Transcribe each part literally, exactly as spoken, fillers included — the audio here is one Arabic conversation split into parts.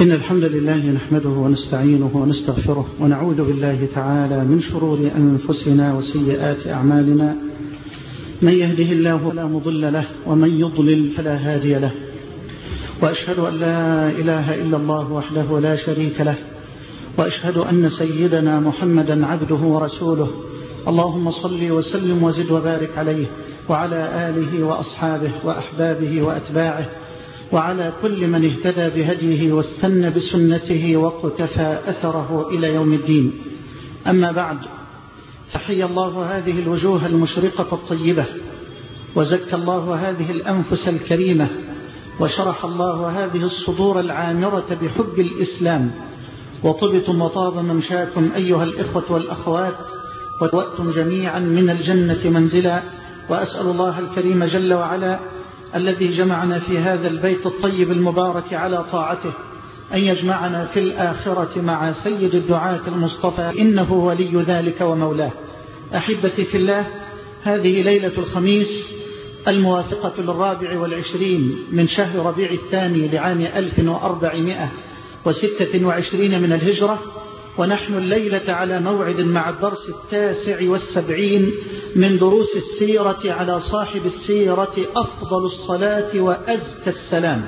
إن الحمد لله نحمده ونستعينه ونستغفره ونعوذ بالله تعالى من شرور أنفسنا وسيئات أعمالنا. من يهده الله فلا مضل له ومن يضلل فلا هادي له، وأشهد أن لا إله إلا الله وحده لا شريك له، وأشهد أن سيدنا محمدا عبده ورسوله. اللهم صل وسلم وزد وبارك عليه وعلى آله وأصحابه وأحبابه وأتباعه وعلى كل من اهتدى بهديه واستنى بسنته واقتفى أثره إلى يوم الدين. أما بعد، فحي الله هذه الوجوه المشرقة الطيبة، وزكى الله هذه الأنفس الكريمة، وشرح الله هذه الصدور العامرة بحب الإسلام، وطبتم وطاب ممشاكم أيها الإخوة والأخوات، وتوأتم جميعا من الجنة منزلا. وأسأل الله الكريم جل وعلا الذي جمعنا في هذا البيت الطيب المبارك على طاعته أن يجمعنا في الآخرة مع سيد الدعاة المصطفى، إنه ولي ذلك ومولاه. أحبتي في الله، هذه ليلة الخميس الموافقة للرابع والعشرين من شهر ربيع الثاني لعام ألف وأربعمائة وستة وعشرين من الهجرة، ونحن الليلة على موعد مع الدرس التاسع والسبعين من دروس السيرة على صاحب السيرة أفضل الصلاة وأزكى السلام.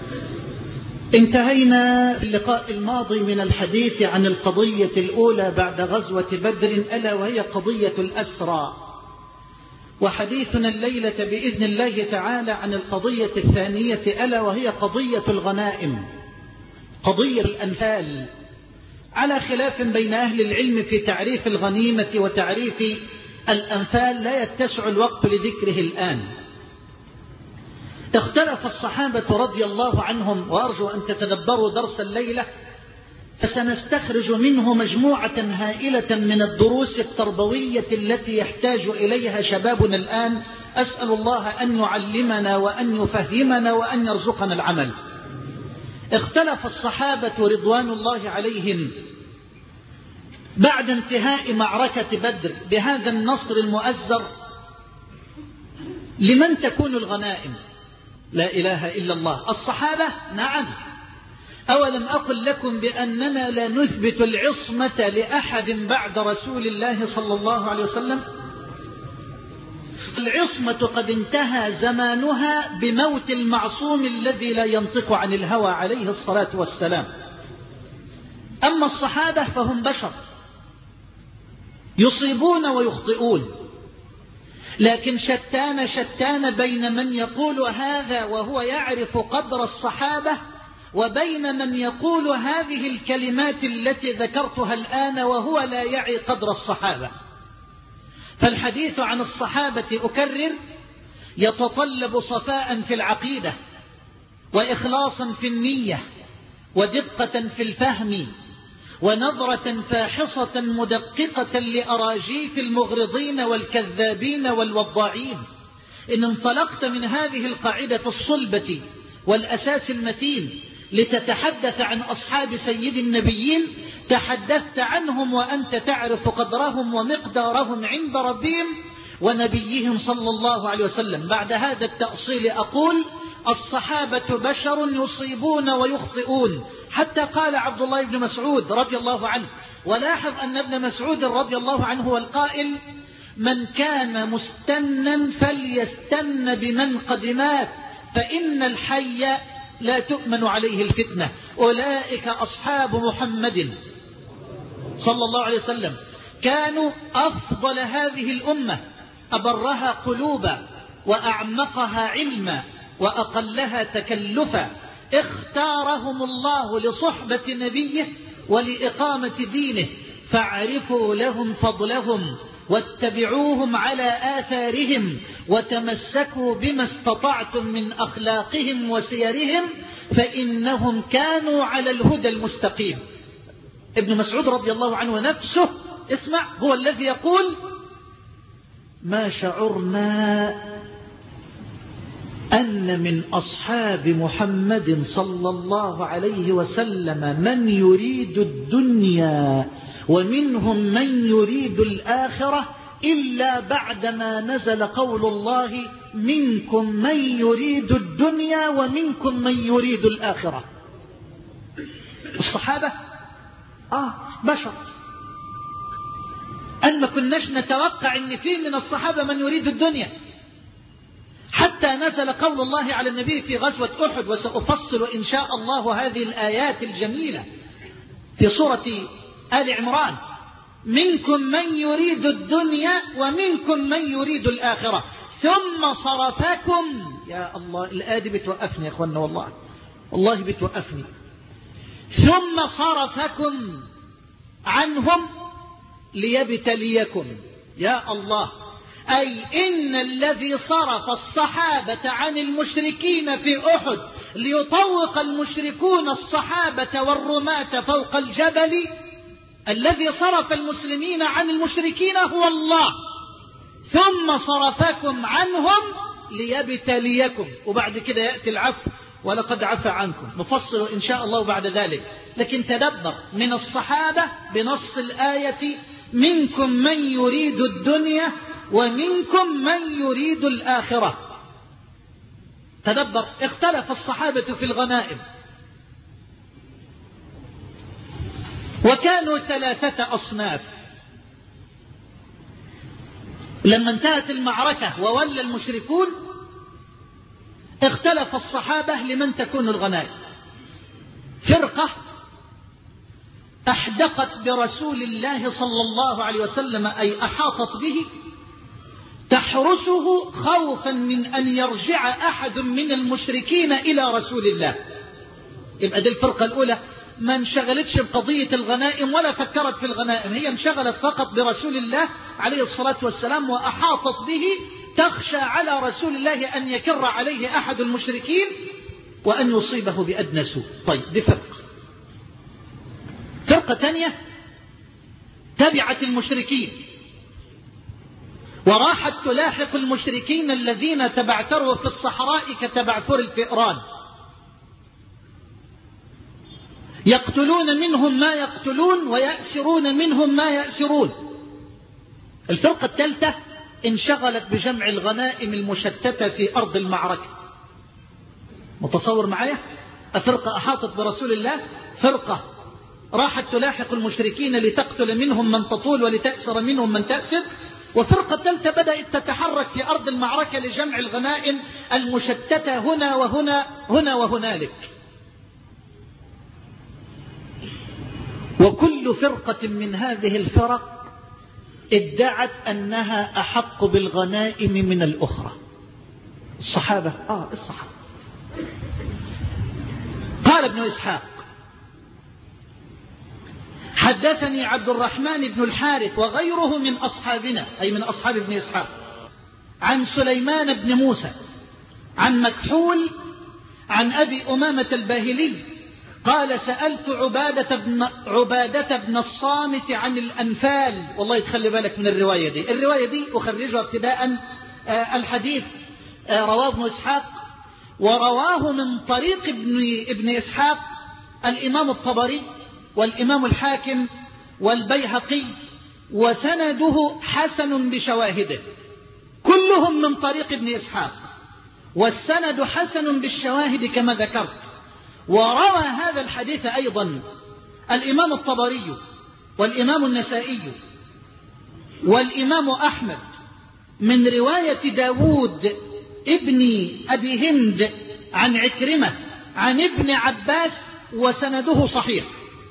انتهينا في اللقاء الماضي من الحديث عن القضية الأولى بعد غزوة بدر، ألا وهي قضية الأسرى، وحديثنا الليلة بإذن الله تعالى عن القضية الثانية، ألا وهي قضية الغنائم، قضية الأنفال، على خلاف بين أهل العلم في تعريف الغنيمة وتعريف الأنفال لا يتسع الوقت لذكره الآن. اختلف الصحابة رضي الله عنهم، وأرجو أن تتدبروا درس الليلة، فسنستخرج منه مجموعة هائلة من الدروس التربوية التي يحتاج إليها شبابنا الآن. أسأل الله أن يعلمنا وأن يفهمنا وأن يرزقنا العمل. اختلف الصحابة رضوان الله عليهم بعد انتهاء معركة بدر بهذا النصر المؤزر لمن تكون الغنائم. لا إله إلا الله. الصحابة نعم، أولم أقل لكم بأننا لا نثبت العصمة لأحد بعد رسول الله صلى الله عليه وسلم؟ العصمة قد انتهى زمانها بموت المعصوم الذي لا ينطق عن الهوى عليه الصلاة والسلام. أما الصحابة فهم بشر يصيبون ويخطئون، لكن شتان شتان بين من يقول هذا وهو يعرف قدر الصحابة، وبين من يقول هذه الكلمات التي ذكرتها الآن وهو لا يعي قدر الصحابة. فالحديث عن الصحابة أكرر يتطلب صفاء في العقيدة، وإخلاصا في النية، ودقة في الفهم، ونظرة فاحصة مدققة لأراجيف المغرضين والكذابين والوضاعين. إن انطلقت من هذه القاعدة الصلبة والأساس المتين لتتحدث عن أصحاب سيد النبيين، تحدثت عنهم وأنت تعرف قدرهم ومقدارهم عند ربهم ونبيهم صلى الله عليه وسلم. بعد هذا التأصيل أقول الصحابة بشر يصيبون ويخطئون، حتى قال عبد الله بن مسعود رضي الله عنه، ولاحظ أن ابن مسعود رضي الله عنه هو القائل: من كان مستنا فليستن بمن قد مات، فإن الحي لا تؤمن عليه الفتنة. أولئك أصحاب محمد صلى الله عليه وسلم، كانوا أفضل هذه الأمة، أبرها قلوبا وأعمقها علما وأقلها تكلفا. اختارهم الله لصحبة نبيه ولإقامة دينه، فاعرفوا لهم فضلهم واتبعوهم على آثارهم، وتمسكوا بما استطعتم من أخلاقهم وسيرهم، فإنهم كانوا على الهدى المستقيم. ابن مسعود رضي الله عنه نفسه، اسمع، هو الذي يقول: ما شعرنا أن من أصحاب محمد صلى الله عليه وسلم من يريد الدنيا ومنهم من يريد الآخرة إلا بعدما نزل قول الله: منكم من يريد الدنيا ومنكم من يريد الآخرة. الصحابة آه بشر، أن ما كناش نتوقع أن في من الصحابة من يريد الدنيا، حتى نزل قول الله على النبي في غزوة أحد، وسأفصل إن شاء الله هذه الآيات الجميلة في سورة آل عمران: منكم من يريد الدنيا ومنكم من يريد الآخرة ثم صرفكم. يا الله، الآية دي بتوقفني يا أخوانا، والله والله بتوقفني. ثم صرفكم عنهم ليبتليكم. يا الله، أي إن الذي صرف الصحابة عن المشركين في أحد ليطوق المشركون الصحابة والرماة فوق الجبل، الذي صرف المسلمين عن المشركين هو الله. ثم صرفكم عنهم ليبتليكم. وبعد كده يأتي العفو: ولقد عفى عنكم. نفصل إن شاء الله بعد ذلك. لكن تدبر من الصحابة بنص الآية: منكم من يريد الدنيا ومنكم من يريد الآخرة. تدبر. اختلف الصحابة في الغنائم، وكانوا ثلاثة أصناف. لما انتهت المعركة وولى المشركون، اختلف الصحابة لمن تكون الغنائم. فرقة أحدقت برسول الله صلى الله عليه وسلم، أي أحاطت به، تحرسه خوفا من أن يرجع أحد من المشركين إلى رسول الله. يبقى دي الفرقة الأولى، ما انشغلتش بقضية الغنائم ولا فكرت في الغنائم، هي انشغلت فقط برسول الله عليه الصلاة والسلام وأحاطت به، تخشى على رسول الله أن يكر عليه أحد المشركين وأن يصيبه بأدنى سوء. طيب، دي فرقة. فرقة تانية تبعت المشركين وراحت تلاحق المشركين الذين تبعثروا في الصحراء كتبعثر الفئران، يقتلون منهم ما يقتلون ويأسرون منهم ما يأسرون. الفرقة الثالثة انشغلت بجمع الغنائم المشتتة في أرض المعركة. متصور معايا؟ فرقة أحاطت برسول الله، فرقة راحت تلاحق المشركين لتقتل منهم من تطول ولتأسر منهم من تأسر، وفرقة ثالثة بدأت تتحرك في أرض المعركة لجمع الغنائم المشتتة هنا وهنا هنا وهنالك. وكل فرقة من هذه الفرق ادعت أنها أحق بالغنائم من الأخرى. الصحابة آه الصحابة قال ابن إسحاق: حدثني عبد الرحمن بن الحارث وغيره من أصحابنا، أي من أصحاب ابن إسحاق، عن سليمان بن موسى عن مكحول عن أبي أمامة الباهلي قال: سألت عبادة بن, عبادة بن الصامت عن الأنفال. والله تخلي بالك من الرواية دي، الرواية دي أخرجها ابتداء. آه الحديث آه رواه ابن إسحاق، ورواه من طريق ابن, ابن إسحاق الإمام الطبري والإمام الحاكم والبيهقي، وسنده حسن بشواهده، كلهم من طريق ابن إسحاق، والسند حسن بالشواهد كما ذكرت. وروى هذا الحديث أيضا الإمام الطبري والإمام النسائي والإمام أحمد من رواية داود ابن أبي هند عن عكرمة عن ابن عباس، وسنده صحيح.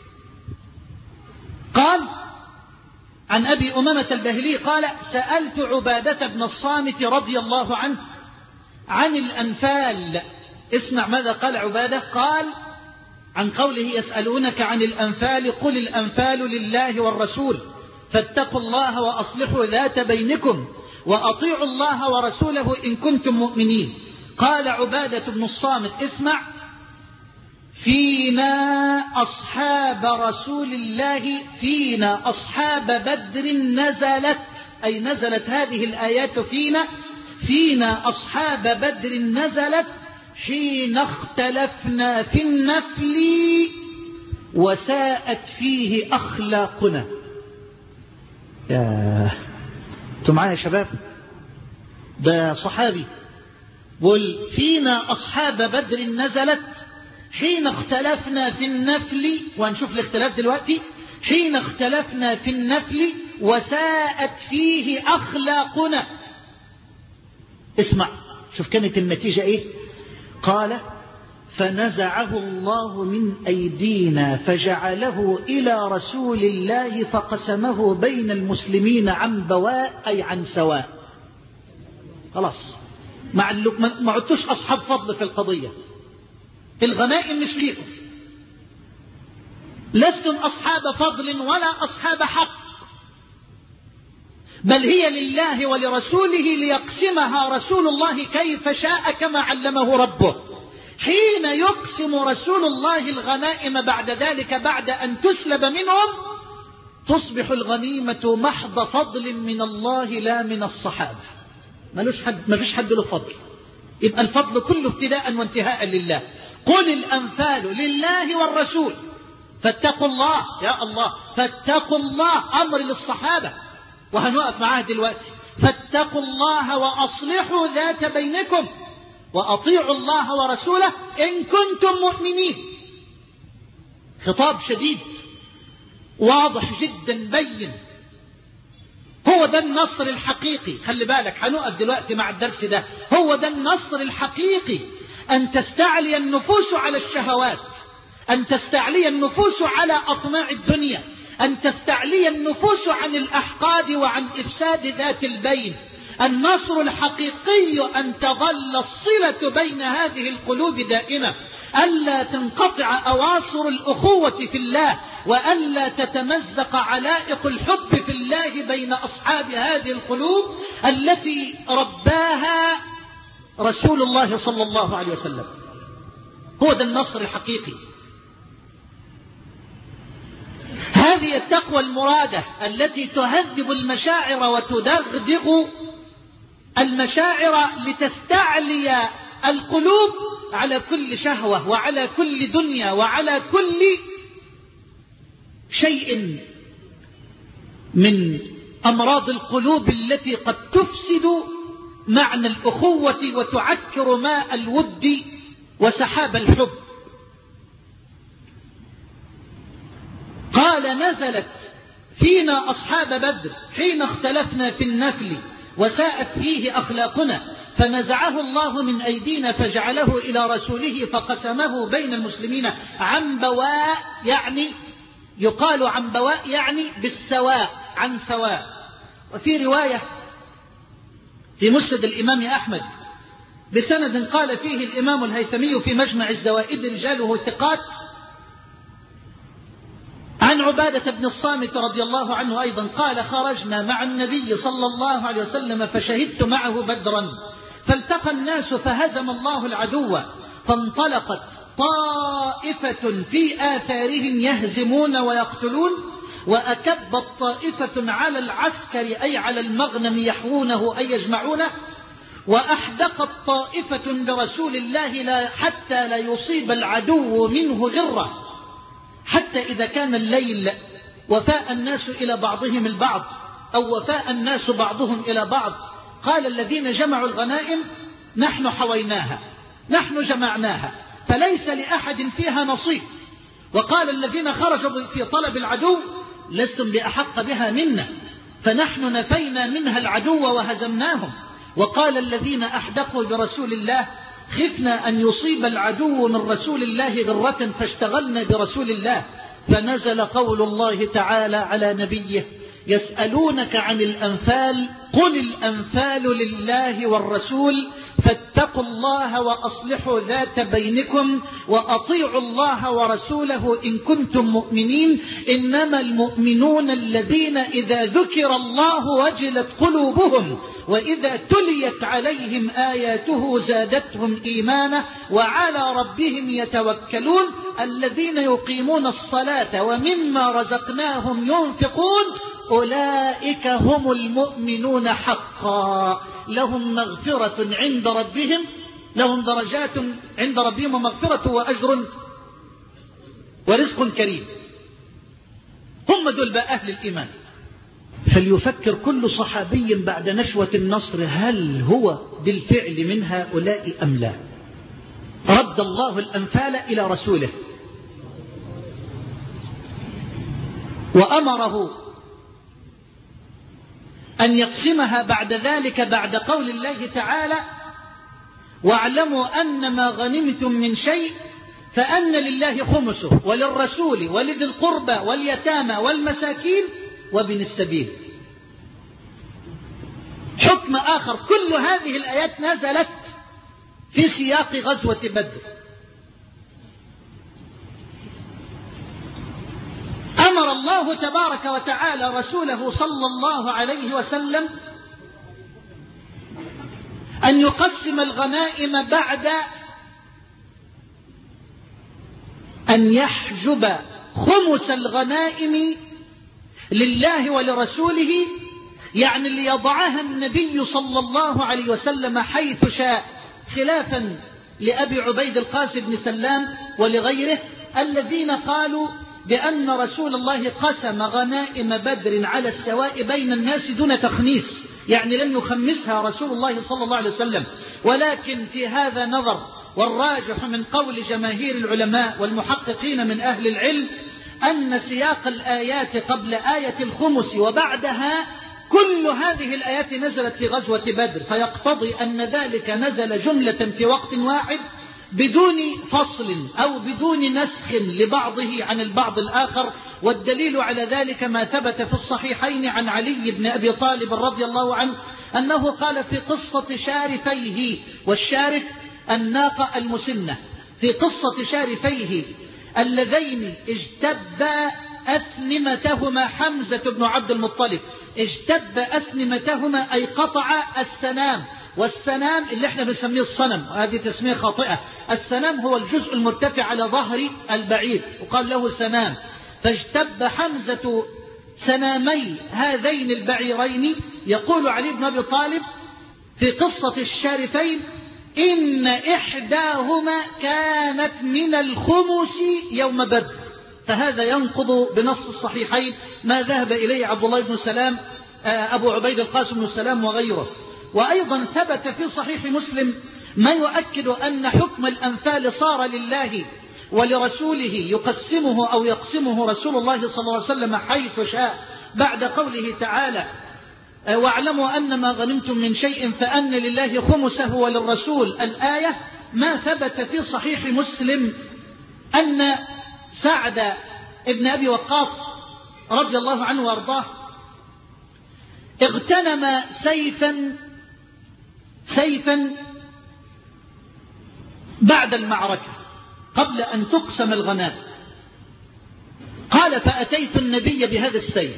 قال عن أبي أمامة الباهلي قال: سألت عبادة بن الصامت رضي الله عنه عن الأنفال. اسمع ماذا قال عبادة. قال عن قوله: يسألونك عن الأنفال قل الأنفال لله والرسول فاتقوا الله وأصلحوا ذات بينكم وأطيعوا الله ورسوله إن كنتم مؤمنين. قال عبادة بن الصامت: اسمع: فينا أصحاب رسول الله، فينا أصحاب بدر نزلت، أي نزلت هذه الآيات فينا، فينا أصحاب بدر نزلت حين اختلفنا في النفل وساءت فيه أخلاقنا. يا انتم معايا يا شباب؟ ده صحابي بقول: فينا أصحاب بدر نزلت حين اختلفنا في النفل، وهنشوف الاختلاف دلوقتي، حين اختلفنا في النفل وساءت فيه أخلاقنا. اسمع، شوف كانت النتيجة ايه؟ قال فنزعه الله من أيدينا فجعله إلى رسول الله فقسمه بين المسلمين عن بواء، أي عن سواء. خلاص، ما عدتوش أصحاب فضل في القضية، الغنائم مش ليكم، لستم أصحاب فضل ولا أصحاب حق، بل هي لله ولرسوله ليقسمها رسول الله كيف شاء كما علمه ربه. حين يقسم رسول الله الغنائم بعد ذلك بعد أن تسلب منهم، تصبح الغنيمة محض فضل من الله لا من الصحابة. ملوش حد، ما فيش حد له فضل، يبقى الفضل كله ابتداء وانتهاء لله. قل الأنفال لله والرسول فاتقوا الله، يا الله فاتقوا الله، أمر للصحابة وهنقف معاه دلوقتي. فاتقوا الله وأصلحوا ذات بينكم وأطيعوا الله ورسوله إن كنتم مؤمنين. خطاب شديد واضح جدا بين، هو ده النصر الحقيقي. خلي بالك، هنقف دلوقتي مع الدرس ده، هو ده النصر الحقيقي، أن تستعلي النفوس على الشهوات، أن تستعلي النفوس على أطماع الدنيا، أن تستعلي النفوس عن الأحقاد وعن إفساد ذات البين. النصر الحقيقي أن تظل الصلة بين هذه القلوب دائمة، ألا تنقطع أواصر الأخوة في الله، وألا تتمزق علائق الحب في الله بين أصحاب هذه القلوب التي رباها رسول الله صلى الله عليه وسلم. هو ده النصر الحقيقي. هذه التقوى المرادة التي تهذب المشاعر وتدغدغ المشاعر لتستعلي القلوب على كل شهوة وعلى كل دنيا وعلى كل شيء من أمراض القلوب التي قد تفسد معنى الأخوة وتعكر ماء الود وسحاب الحب. قال نزلت فينا أصحاب بدر حين اختلفنا في النفل وساءت فيه أخلاقنا فنزعه الله من أيدينا فجعله إلى رسوله فقسمه بين المسلمين عن بواء، يعني يقال عن بواء يعني بالسواء، عن سواء. وفي رواية في مسند الإمام أحمد بسند قال فيه الإمام الهيثمي في مجمع الزوائد رجاله ثقات، عن عبادة بن الصامت رضي الله عنه أيضا قال خرجنا مع النبي صلى الله عليه وسلم فشهدت معه بدرا فالتقى الناس فهزم الله العدو فانطلقت طائفة في آثارهم يهزمون ويقتلون وأكبت طائفة على العسكر أي على المغنم يحوونه أي يجمعونه وأحدقت طائفة برسول الله لا حتى لا يصيب العدو منه غرة، حتى إذا كان الليل وفاء الناس إلى بعضهم البعض أو وفاء الناس بعضهم إلى بعض، قال الذين جمعوا الغنائم نحن حويناها، نحن جمعناها فليس لأحد فيها نصيب. وقال الذين خرجوا في طلب العدو لستم بأحق بها منا فنحن نفينا منها العدو وهزمناهم. وقال الذين أحدقوا برسول الله خفنا أن يصيب العدو من رسول الله غرة فاشتغلنا برسول الله. فنزل قول الله تعالى على نبيه يسألونك عن الأنفال قل الأنفال لله والرسول فاتقوا الله وأصلحوا ذات بينكم وأطيعوا الله ورسوله إن كنتم مؤمنين إنما المؤمنون الذين إذا ذكر الله وجلت قلوبهم وإذا تليت عليهم آياته زادتهم إيمانا وعلى ربهم يتوكلون الذين يقيمون الصلاة ومما رزقناهم ينفقون أولئك هم المؤمنون حقا لهم مغفرة عند ربهم لهم درجات عند ربهم ومغفرة وأجر ورزق كريم. هم دول بقى أهل الإيمان. فليفكر كل صحابي بعد نشوة النصر هل هو بالفعل من هؤلاء أم لا. رد رد الله الأنفال إلى رسوله وأمره أن يقسمها بعد ذلك بعد قول الله تعالى واعلموا أن ما غنمتم من شيء فأن لله خمسه وللرسول ولذي القربى واليتامى والمساكين وابن السبيل. حكم آخر، كل هذه الآيات نزلت في سياق غزوة بدر. أمر الله تبارك وتعالى رسوله صلى الله عليه وسلم أن يقسم الغنائم بعد أن يحجب خمس الغنائم لله ولرسوله، يعني ليضعها النبي صلى الله عليه وسلم حيث شاء، خلافا لأبي عبيد القاسم بن سلام ولغيره الذين قالوا بأن رسول الله قسم غنائم بدر على السواء بين الناس دون تخميس، يعني لم يخمسها رسول الله صلى الله عليه وسلم. ولكن في هذا نظر، والراجح من قول جماهير العلماء والمحققين من أهل العلم أن سياق الآيات قبل آية الخمس وبعدها كل هذه الآيات نزلت في غزوة بدر، فيقتضي أن ذلك نزل جملة في وقت واحد بدون فصل أو بدون نسخ لبعضه عن البعض الآخر. والدليل على ذلك ما ثبت في الصحيحين عن علي بن أبي طالب رضي الله عنه أنه قال في قصة شارفيه، والشارف الناقة المسنة، في قصة شارفيه اللذين اجتبا أسنمتهما حمزة بن عبد المطلب، اجتب أسنمتهما أي قطع السنام، والسنام اللي احنا بنسميه الصنم، وهذه تسمية خاطئة. السنام هو الجزء المرتفع على ظهر البعير وقال له سنام، فاجتب حمزة سنامي هذين البعيرين. يقول علي بن أبي طالب في قصة الشارفين إن إحداهما كانت من الخمس يوم بدر، فهذا ينقض بنص الصحيحين ما ذهب إليه عبد الله بن سلام أبو عبيد القاسم بن سلام وغيره. وأيضا ثبت في صحيح مسلم ما يؤكد أن حكم الأنفال صار لله ولرسوله يقسمه أو يقسمه رسول الله صلى الله عليه وسلم حيث شاء، بعد قوله تعالى واعلموا أن ما غنمتم من شيء فأن لله خمسه وللرسول الآية. ما ثبت في صحيح مسلم أن سعد ابن أبي وقاص رضي الله عنه وارضاه اغتنم سيفا سيفا بعد المعركة قبل أن تقسم الغنائم. قال فأتيت النبي بهذا السيف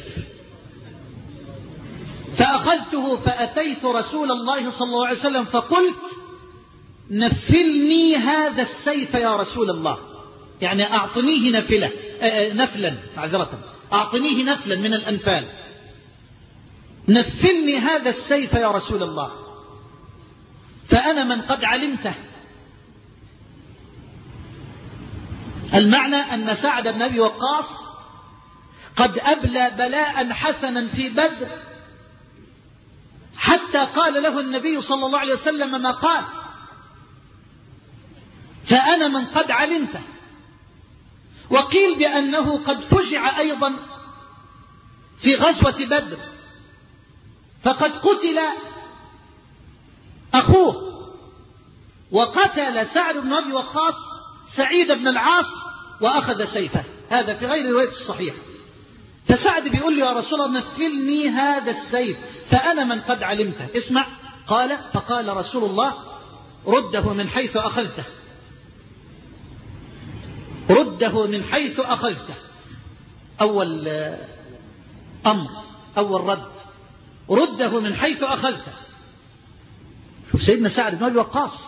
فأخذته فأتيت رسول الله صلى الله عليه وسلم فقلت نفلني هذا السيف يا رسول الله، يعني أعطنيه نفلة نفلا معذرة أعطنيه نفلا من الأنفال، نفلني هذا السيف يا رسول الله فأنا من قد علمته. المعنى أن سعد بن أبي وقاص قد أبلى بلاء حسنا في بدر حتى قال له النبي صلى الله عليه وسلم ما قال، فأنا من قد علمته. وقيل بأنه قد فجع أيضا في غزوة بدر، فقد قتل أخوه، وقتل سعد بن أبي وقاص سعيد بن العاص وأخذ سيفه، هذا في غير رواية الصحيح. فسعد بيقول لي يا رسول الله نفلني هذا السيف فأنا من قد علمته. اسمع، قال فقال رسول الله رده من حيث أخذته، رده من حيث أخذته. أول أمر، أول رد، رده من حيث أخذته. شوف سيدنا سعد بن أبي وقاص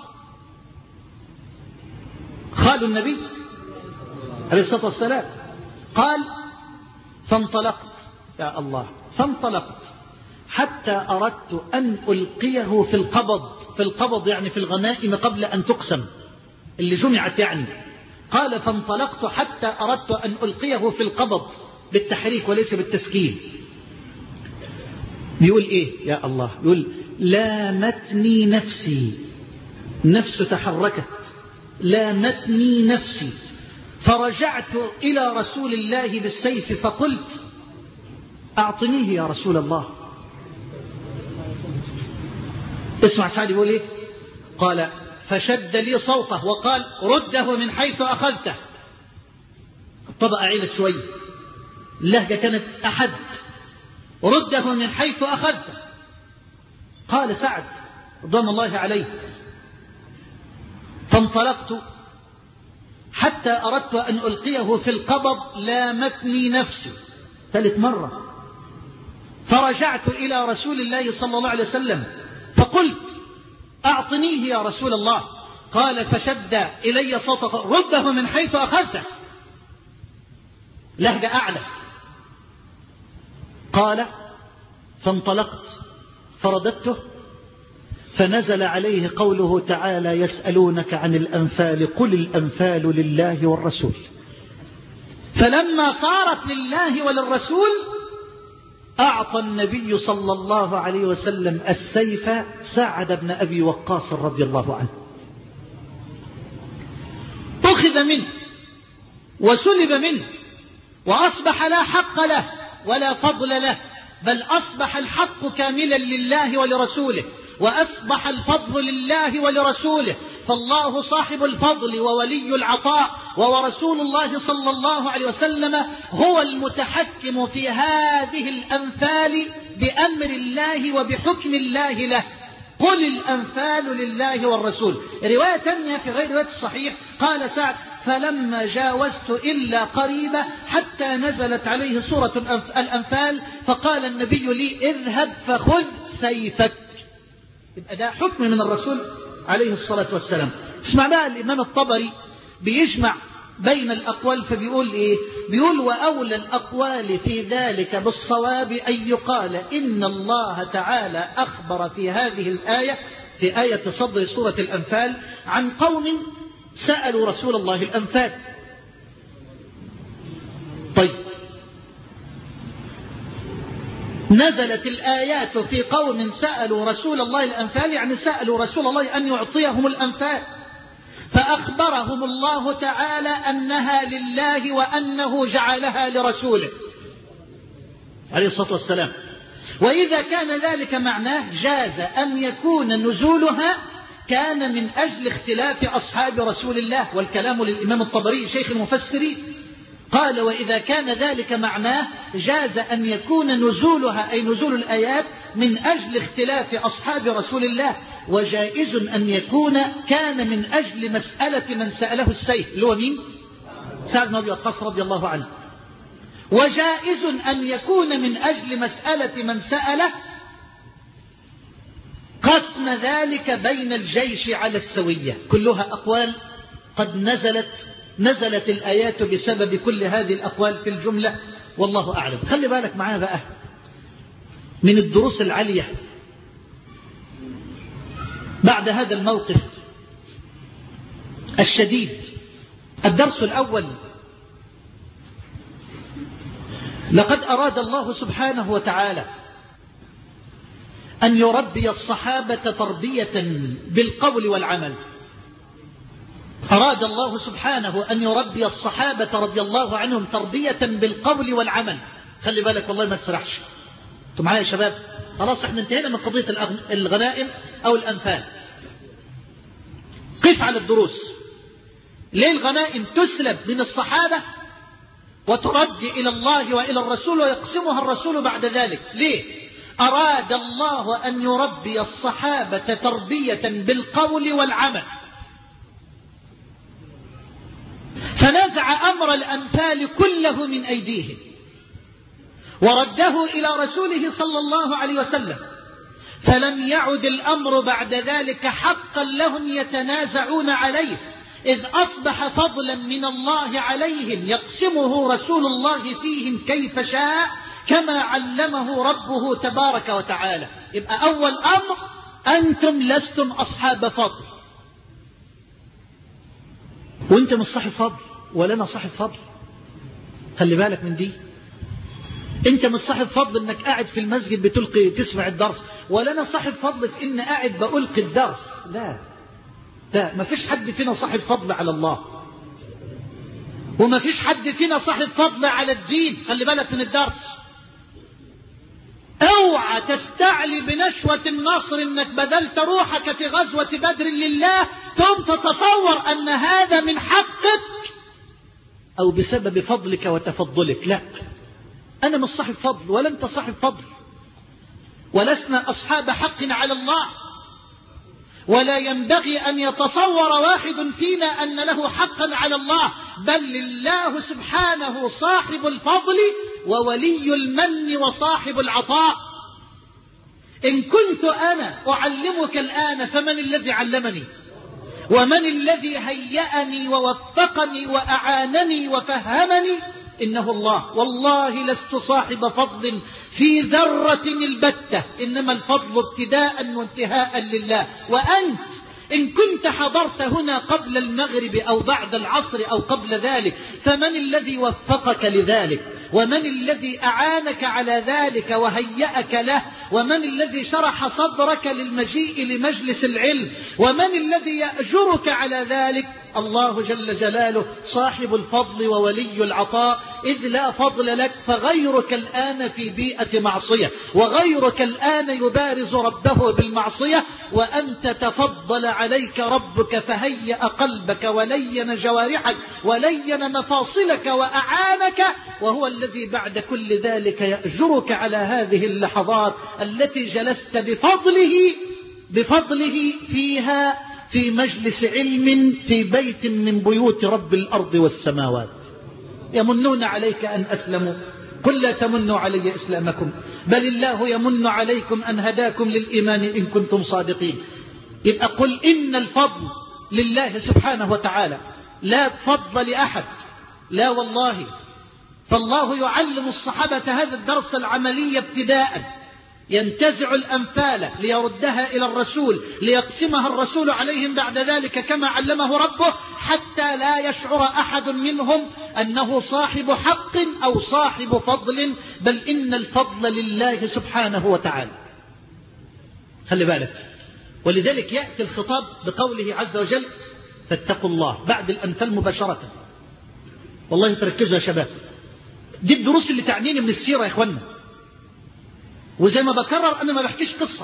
خال النبي عليه الصلاة والسلام، قال فانطلقت يا الله فانطلقت حتى أردت أن ألقيه في القبض، في القبض يعني في الغنائم قبل أن تقسم اللي جمعت يعني. قال فانطلقت حتى أردت أن ألقيه في القبض بالتحريك وليس بالتسكين. بيقول إيه يا الله؟ بيقول لامتني نفسي، نفسه تحركت لامتني نفسي فرجعت إلى رسول الله بالسيف فقلت أعطنيه يا رسول الله. اسمع سعد يقول إيه؟ قال فشد لي صوته وقال رده من حيث أخذته. الطبقة عيلت شوية، اللهجة كانت أحد. رده من حيث أخذته. قال سعد رضوان الله عليه فانطلقت حتى أردت أن ألقيه في القبض لامتني نفسي ثالث مرة. فرجعت إلى رسول الله صلى الله عليه وسلم فقلت أعطنيه يا رسول الله. قال فشد إلي صوته رده من حيث أخذته. لهجة أعلى. قال فانطلقت فرددته فنزل عليه قوله تعالى يسألونك عن الأنفال قل الأنفال لله والرسول. فلما صارت لله وللرسول أعطى النبي صلى الله عليه وسلم السيف سعد بن أبي وقاص رضي الله عنه. أخذ منه وسلب منه وأصبح لا حق له ولا فضل له، بل أصبح الحق كاملا لله ولرسوله، وأصبح الفضل لله ولرسوله. فالله صاحب الفضل وولي العطاء، ورسول الله صلى الله عليه وسلم هو المتحكم في هذه الأنفال بأمر الله وبحكم الله له. قل الأنفال لله والرسول. رواية تانية في غير رواية الصحيح قال سعد فلما جاوزت إلا قريبة حتى نزلت عليه سورة الأنفال فقال النبي لي اذهب فخذ سيفك. يبقى ده حكم من الرسول عليه الصلاة والسلام. اسمع بقى الإمام الطبري بيجمع بين الأقوال فبيقول إيه؟ بيقول وأولى الأقوال في ذلك بالصواب أن يقال إن الله تعالى أخبر في هذه الآية في آية صدر سورة الأنفال عن قوم سألوا رسول الله الأنفال. طيب نزلت الآيات في قوم سألوا رسول الله الأنفال، يعني سألوا رسول الله أن يعطيهم الأنفال، فأخبرهم الله تعالى أنها لله وأنه جعلها لرسوله عليه الصلاة والسلام. وإذا كان ذلك معناه جاز أن يكون نزولها كان من أجل اختلاف أصحاب رسول الله، والكلام للإمام الطبري شيخ المفسرين. قال وإذا كان ذلك معناه جاز أن يكون نزولها أي نزول الآيات من أجل اختلاف أصحاب رسول الله، وجائز أن يكون كان من أجل مسألة من سأله السيف اللي هو مين؟ سعد بن أبي وقاص رضي الله عنه. وجائز أن يكون من أجل مسألة من سأله قسم ذلك بين الجيش على السوية. كلها أقوال قد نزلت نزلت الآيات بسبب كل هذه الأقوال في الجملة، والله أعلم. خلي بالك معايا بقى من الدروس العالية بعد هذا الموقف الشديد. الدرس الأول: لقد أراد الله سبحانه وتعالى أن يربي الصحابة تربية بالقول والعمل. أراد الله سبحانه أن يربي الصحابة رضي الله عنهم تربية بالقول والعمل. خلي بالك والله ما تسرحش. انتوا معايا يا شباب؟ خلاص احنا انتهينا من قضية الغنائم أو الأنفال. قف على الدروس. ليه الغنائم تسلب من الصحابة وترد إلى الله وإلى الرسول ويقسمها الرسول بعد ذلك؟ ليه؟ أراد الله أن يربي الصحابة تربية بالقول والعمل، فنزع أمر الأنفال كله من أيديهم ورده إلى رسوله صلى الله عليه وسلم، فلم يعد الأمر بعد ذلك حقا لهم يتنازعون عليه، إذ أصبح فضلا من الله عليهم يقسمه رسول الله فيهم كيف شاء كما علمه ربه تبارك وتعالى. يبقى أول أمر: أنتم لستم أصحاب فضل، وانت مش صاحب فضل ولا انا صاحب فضل. خلي بالك من دي. انت مش صاحب فضل انك قاعد في المسجد بتلقي تسمع الدرس، ولا انا صاحب فضل في ان قاعد بألقي الدرس. لا، لا، ما فيش حد فينا صاحب فضل على الله، وما فيش حد فينا صاحب فضل على الدين. خلي بالك من الدرس. اوعى تستعلي بنشوة النصر انك بذلت روحك في غزوة بدر لله ثم تتصور ان هذا من حقك او بسبب فضلك وتفضلك. لا، انا مش صاحب فضل ولا انت صاحب فضل، ولسنا اصحاب حق على الله، ولا ينبغي ان يتصور واحد فينا ان له حقا على الله، بل الله سبحانه صاحب الفضل وولي المن وصاحب العطاء. إن كنت أنا أعلمك الآن فمن الذي علمني؟ ومن الذي هيأني ووفقني وأعانني وفهمني؟ إنه الله. والله لست صاحب فضل في ذرة البتة، إنما الفضل ابتداء وانتهاء لله. وأنت إن كنت حضرت هنا قبل المغرب أو بعد العصر أو قبل ذلك فمن الذي وفقك لذلك؟ ومن الذي أعانك على ذلك وهيأك له؟ ومن الذي شرح صدرك للمجيء لمجلس العلم؟ ومن الذي يأجرك على ذلك؟ الله جل جلاله صاحب الفضل وولي العطاء. إذ لا فضل لك فغيرك الآن في بيئة معصية، وغيرك الآن يبارز ربه بالمعصية، وأنت تفضل عليك ربك فهيأ قلبك ولين جوارحك ولين مفاصلك وأعانك، وهو الذي بعد كل ذلك يأجرك على هذه اللحظات التي جلست بفضله بفضله فيها في مجلس علم في بيت من بيوت رب الأرض والسماوات. يمنون عليك أن أسلموا، قل لا تمنوا علي إسلامكم بل الله يمن عليكم أن هداكم للإيمان إن كنتم صادقين. يبقى قل إن الفضل لله سبحانه وتعالى، لا فضل لأحد، لا والله. فالله يعلم الصحابة هذا الدرس العملي ابتداء، ينتزع الأنفال ليردها إلى الرسول ليقسمها الرسول عليهم بعد ذلك كما علمه ربه، حتى لا يشعر أحد منهم أنه صاحب حق أو صاحب فضل، بل إن الفضل لله سبحانه وتعالى. خلي بالك. ولذلك يأتي الخطاب بقوله عز وجل فاتقوا الله بعد الأنفال مباشرة. والله تركزوا يا شباب، دي الدروس اللي تعنيني من السيرة يا إخوانا. وزي ما بكرر أنا ما بحكيش قصة،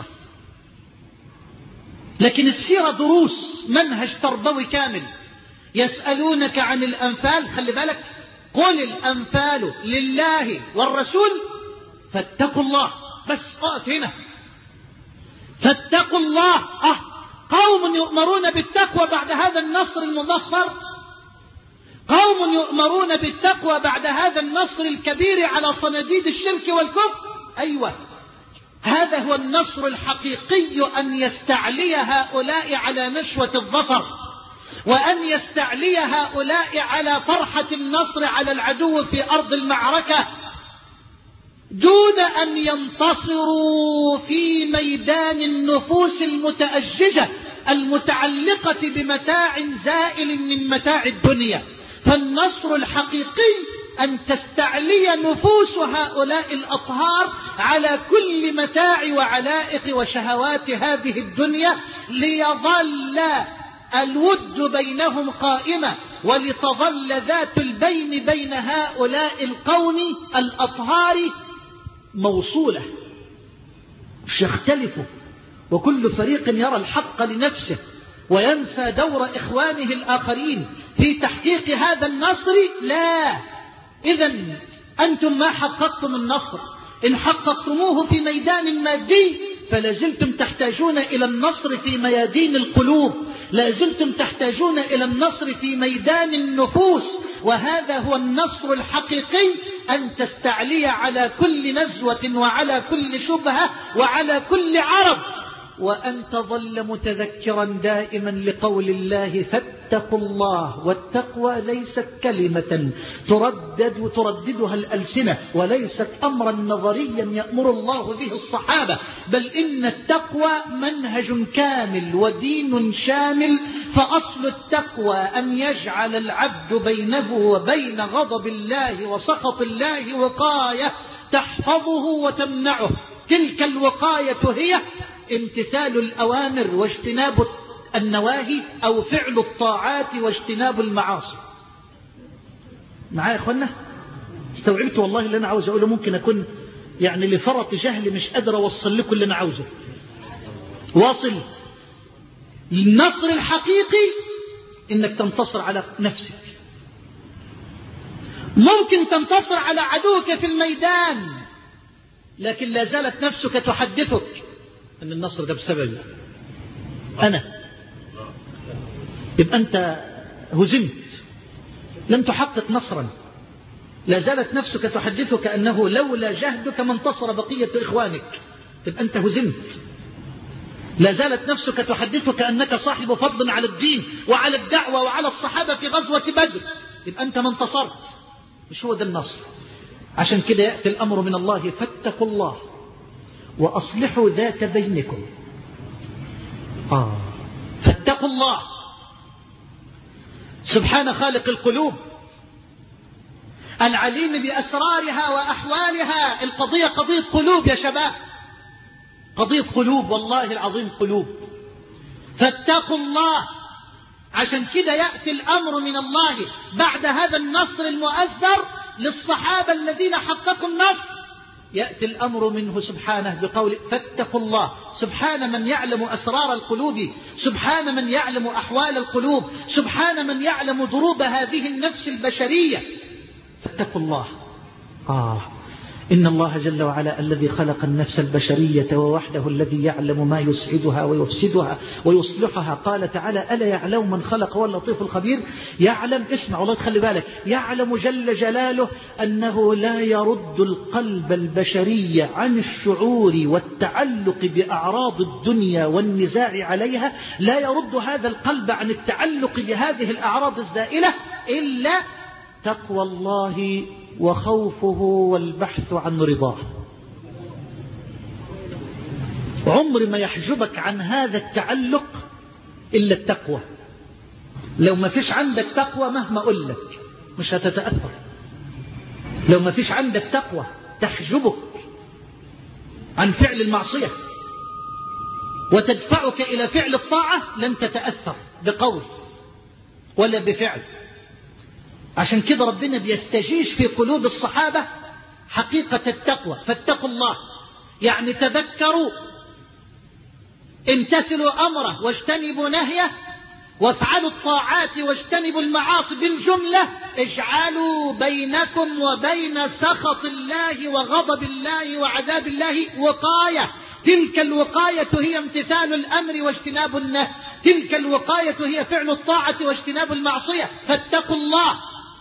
لكن السيرة دروس، منهج تربوي كامل. يسألونك عن الأنفال، خلي بالك، قل الأنفال لله والرسول فاتقوا الله. بس اقف هنا، فاتقوا الله. أه قوم يؤمرون بالتقوى بعد هذا النصر المظفر، قوم يؤمرون بالتقوى بعد هذا النصر الكبير على صناديد الشرك والكفر. أيوة، هذا هو النصر الحقيقي، أن يستعلي هؤلاء على نشوة الظفر، وأن يستعلي هؤلاء على فرحة النصر على العدو في أرض المعركة، دون أن ينتصروا في ميدان النفوس المتأججة المتعلقة بمتاع زائل من متاع الدنيا. فالنصر الحقيقي أن تستعلي نفوس هؤلاء الأطهار على كل متاع وعلائق وشهوات هذه الدنيا، ليظل الود بينهم قائمة، ولتظل ذات البين بين هؤلاء القوم الأطهار موصولة، مش يختلفوا، وكل فريق يرى الحق لنفسه وينسى دور إخوانه الآخرين في تحقيق هذا النصر. لا، إذن أنتم ما حققتم النصر، إن حققتموه في ميدان مادي فلازلتم تحتاجون إلى النصر في ميادين القلوب، لازلتم تحتاجون إلى النصر في ميدان النفوس. وهذا هو النصر الحقيقي، أن تستعلي على كل نزوة وعلى كل شبهة وعلى كل عرض، وأن تظل متذكرا دائما لقول الله فاتقوا الله. والتقوى ليست كلمة تردد وترددها الألسنة، وليست أمرا نظريا يأمر الله به الصحابة، بل إن التقوى منهج كامل ودين شامل. فأصل التقوى أن يجعل العبد بينه وبين غضب الله وسخط الله وقاية تحفظه وتمنعه. تلك الوقاية هي امتثال الأوامر واجتناب النواهي أو فعل الطاعات واجتناب المعاصي. معايا يا إخوانا؟ استوعبت والله اللي أنا عاوز أقوله. ممكن أكون يعني لفرط جهل مش قادر أوصل لكم اللي أنا عاوزه. واصل. النصر الحقيقي إنك تنتصر على نفسك. ممكن تنتصر على عدوك في الميدان، لكن لا زالت نفسك تحدثك أن النصر ده بسببي أنا. يبقى أنت هزمت، لم تحقق نصرا. لا زالت نفسك تحدثك أنه لولا جهدك ما انتصر بقية إخوانك. يبقى أنت هزمت. لا زالت نفسك تحدثك أنك صاحب فضل على الدين وعلى الدعوة وعلى الصحابة في غزوة بدر. يبقى أنت ما انتصرت. مش هو ده النصر. عشان كده يأتي الأمر من الله: فاتقوا الله وأصلحوا ذات بينكم. آه فاتقوا الله. سبحان خالق القلوب العليم بأسرارها وأحوالها. القضية قضية قلوب يا شباب، قضية قلوب، والله العظيم قلوب. فاتقوا الله. عشان كده يأتي الأمر من الله بعد هذا النصر المؤثر للصحابة الذين حققوا النصر. يأتي الأمر منه سبحانه بقول: فاتقوا الله. سبحان من يعلم أسرار القلوب، سبحان من يعلم أحوال القلوب، سبحان من يعلم ضروب هذه النفس البشرية. فاتقوا الله. آه إن الله جل وعلا الذي خلق النفس البشرية ووحده الذي يعلم ما يسعدها ويفسدها ويصلحها. قال تعالى: ألا يعلم من خلق واللطيف الخبير. يعلم، اسمع والله تخلي بالك، يعلم جل جلاله أنه لا يرد القلب البشري عن الشعور والتعلق بأعراض الدنيا والنزاع عليها. لا يرد هذا القلب عن التعلق بهذه الأعراض الزائلة إلا تقوى الله وخوفه والبحث عن رضاه. عمر ما يحجبك عن هذا التعلق إلا التقوى. لو ما فيش عندك تقوى مهما أقول لك مش هتتأثر. لو ما فيش عندك تقوى تحجبك عن فعل المعصية وتدفعك إلى فعل الطاعة لن تتأثر بقول ولا بفعل. عشان كده ربنا بيستجيش في قلوب الصحابة حقيقة التقوى. فاتقوا الله يعني تذكروا، امتثلوا أمره واجتنبوا نهيه، وافعلوا الطاعات واجتنبوا المعاصي. بالجملة اجعلوا بينكم وبين سخط الله وغضب الله وعذاب الله وقاية. تلك الوقاية هي امتثال الأمر واجتناب النهي، تلك الوقاية هي فعل الطاعة واجتناب المعصية. فاتقوا الله.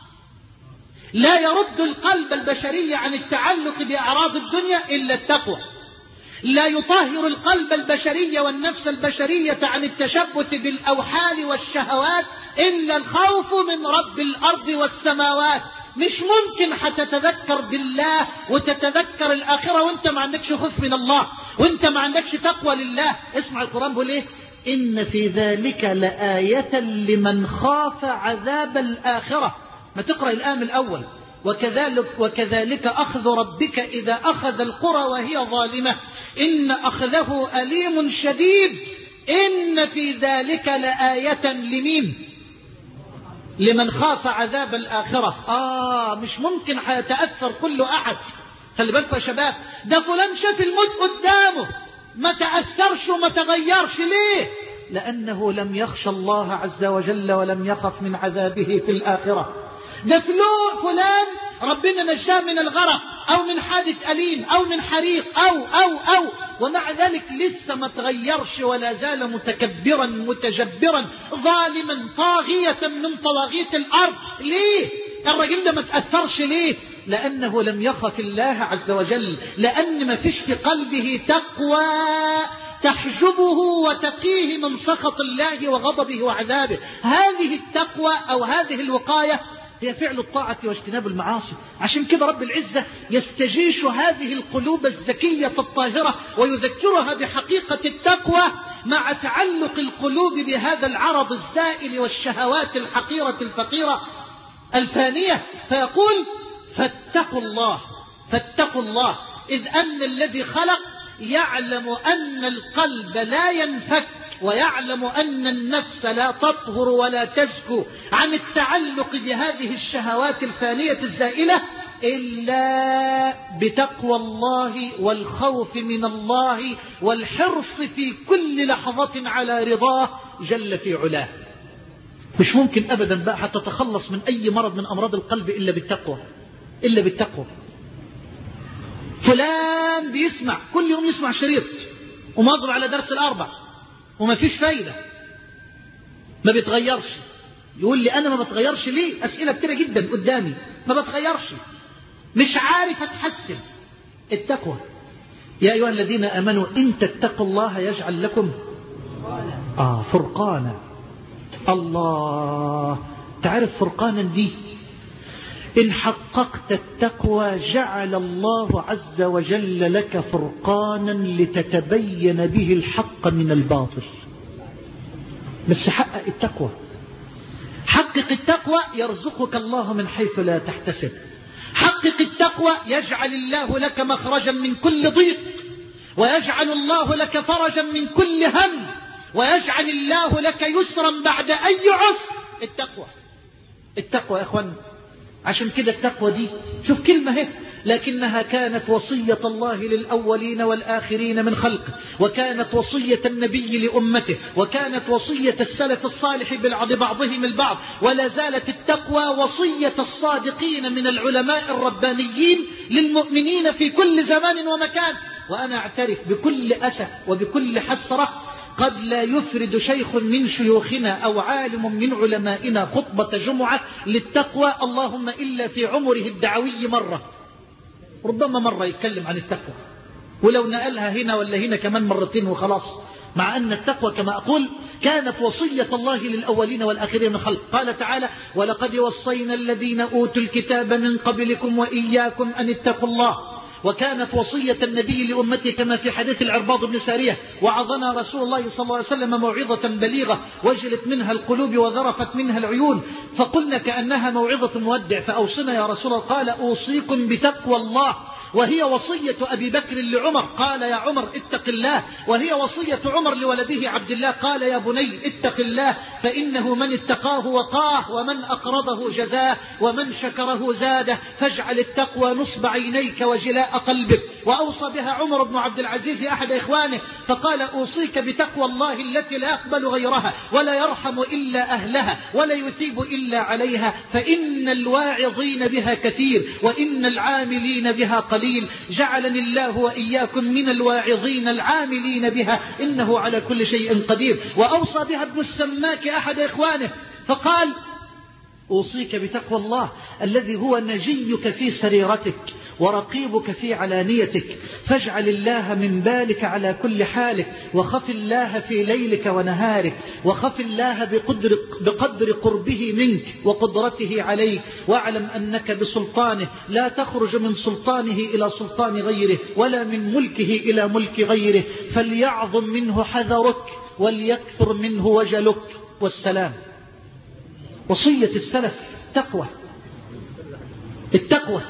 لا يرد القلب البشري عن التعلق بأعراض الدنيا إلا التقوى. لا يطهر القلب البشري والنفس البشرية عن التشبث بالأوحال والشهوات إلا الخوف من رب الأرض والسماوات. مش ممكن حتتذكر بالله وتتذكر الآخرة وانت ما عندكش خوف من الله وانت ما عندكش تقوى لله. اسمع القرآن بيقول ايه: إن في ذلك لآية لمن خاف عذاب الآخرة. ما تقرأ الآية الأول: وكذلك, وكذلك أخذ ربك إذا أخذ القرى وهي ظالمة إن أخذه أليم شديد. إن في ذلك لآية لمين؟ لمن خاف عذاب الآخرة. آه مش ممكن هيتأثر كل أحد. خلي بالكم يا شباب، ده فلان شاف الموت قدامه ما تأثرش وما تغيرش. ليه؟ لأنه لم يخشى الله عز وجل ولم يخف من عذابه في الآخرة. ده فلان ربنا نجاه من الغرق أو من حادث أليم أو من حريق أو أو أو ومع ذلك لسه ما تغيرش ولا زال متكبرا متجبرا ظالما طاغية من طواغيت الأرض. ليه؟ الرجل ده ما تأثرش. ليه؟ لأنه لم يخف الله عز وجل، لأن ما فيش في قلبه تقوى تحجبه وتقيه من سخط الله وغضبه وعذابه. هذه التقوى أو هذه الوقاية هي فعل الطاعة واجتناب المعاصي. عشان كده رب العزة يستجيش هذه القلوب الزكية الطاهرة ويذكرها بحقيقة التقوى مع تعلق القلوب بهذا العرض الزائل والشهوات الحقيرة الفقيرة الفانية. فيقول: فاتقوا الله. فاتقوا الله إذ أن الذي خلق يعلم أن القلب لا ينفك ويعلم أن النفس لا تطهر ولا تزكو عن التعلق بهذه الشهوات الفانية الزائلة إلا بتقوى الله والخوف من الله والحرص في كل لحظة على رضاه جل في علاه. مش ممكن أبدا بقى حتى تتخلص من أي مرض من أمراض القلب إلا بالتقوى، إلا بالتقوى. فلان بيسمع كل يوم يسمع شريط ومواظب على درس الأربع وما فيش فايدة، ما بيتغيرش. يقول لي أنا ما بتغيرش ليه؟ أسئلة كتيرة جدا قدامي، ما بتغيرش، مش عارف أتحسن. التقوى. يا أيها الذين آمنوا إن تتقوا الله يجعل لكم آه فرقانا. الله، تعرف فرقانا دي؟ إن حققت التقوى جعل الله عز وجل لك فرقانا لتتبين به الحق من الباطل. بس حقق التقوى، حقق التقوى يرزقك الله من حيث لا تحتسب. حقق التقوى يجعل الله لك مخرجا من كل ضيق، ويجعل الله لك فرجا من كل هم، ويجعل الله لك يسرا بعد أي عسر. التقوى، التقوى يا أخوان. عشان كده التقوى دي شوف كلمة هي، لكنها كانت وصية الله للأولين والآخرين من خلقه، وكانت وصية النبي لأمته، وكانت وصية السلف الصالح ببعضهم البعض، ولا زالت التقوى وصية الصادقين من العلماء الربانيين للمؤمنين في كل زمان ومكان. وأنا أعترف بكل أسف وبكل حسرة قد لا يفرد شيخ من شيوخنا أو عالم من علمائنا خطبة جمعة للتقوى اللهم إلا في عمره الدعوي مرة، ربما مرة يتكلم عن التقوى، ولو نقلها هنا ولا هنا كمان مرتين وخلاص. مع أن التقوى كما أقول كانت وصية الله للأولين والآخرين من خلق. قال تعالى: ولقد وصينا الذين أوتوا الكتاب من قبلكم وإياكم أن اتقوا الله. وكانت وصية النبي لأمته كما في حديث العرباض بن سارية: وعظنا رسول الله صلى الله عليه وسلم موعظة بليغة وجلت منها القلوب وذرفت منها العيون، فقلنا كأنها موعظة مودع فأوصنا يا رسول الله. قال: أوصيكم بتقوى الله. وهي وصية أبي بكر لعمر، قال: يا عمر اتق الله. وهي وصية عمر لولده عبد الله، قال: يا بني اتق الله، فإنه من اتقاه وقاه، ومن أقرضه جزاه، ومن شكره زاده. فاجعل التقوى نصب عينيك وجلاء قلبك. وأوصى بها عمر بن عبد العزيز أحد إخوانه فقال: أوصيك بتقوى الله التي لا يقبل غيرها ولا يرحم إلا أهلها ولا يثيب إلا عليها، فإن الواعظين بها كثير وإن العاملين بها قليل. جعلني الله وإياكم من الواعظين العاملين بها إنه على كل شيء قدير. وأوصى بها ابن السماك أحد إخوانه فقال: أوصيك بتقوى الله الذي هو نجيك في سريرتك ورقيبك في علانيتك، فاجعل الله من بالك على كل حالك، وخف الله في ليلك ونهارك، وخف الله بقدر, بقدر قربه منك وقدرته عليك، واعلم أنك بسلطانه لا تخرج من سلطانه إلى سلطان غيره ولا من ملكه إلى ملك غيره، فليعظم منه حذرك وليكثر منه وجلك. والسلام. وصية السلف تقوى، التقوى.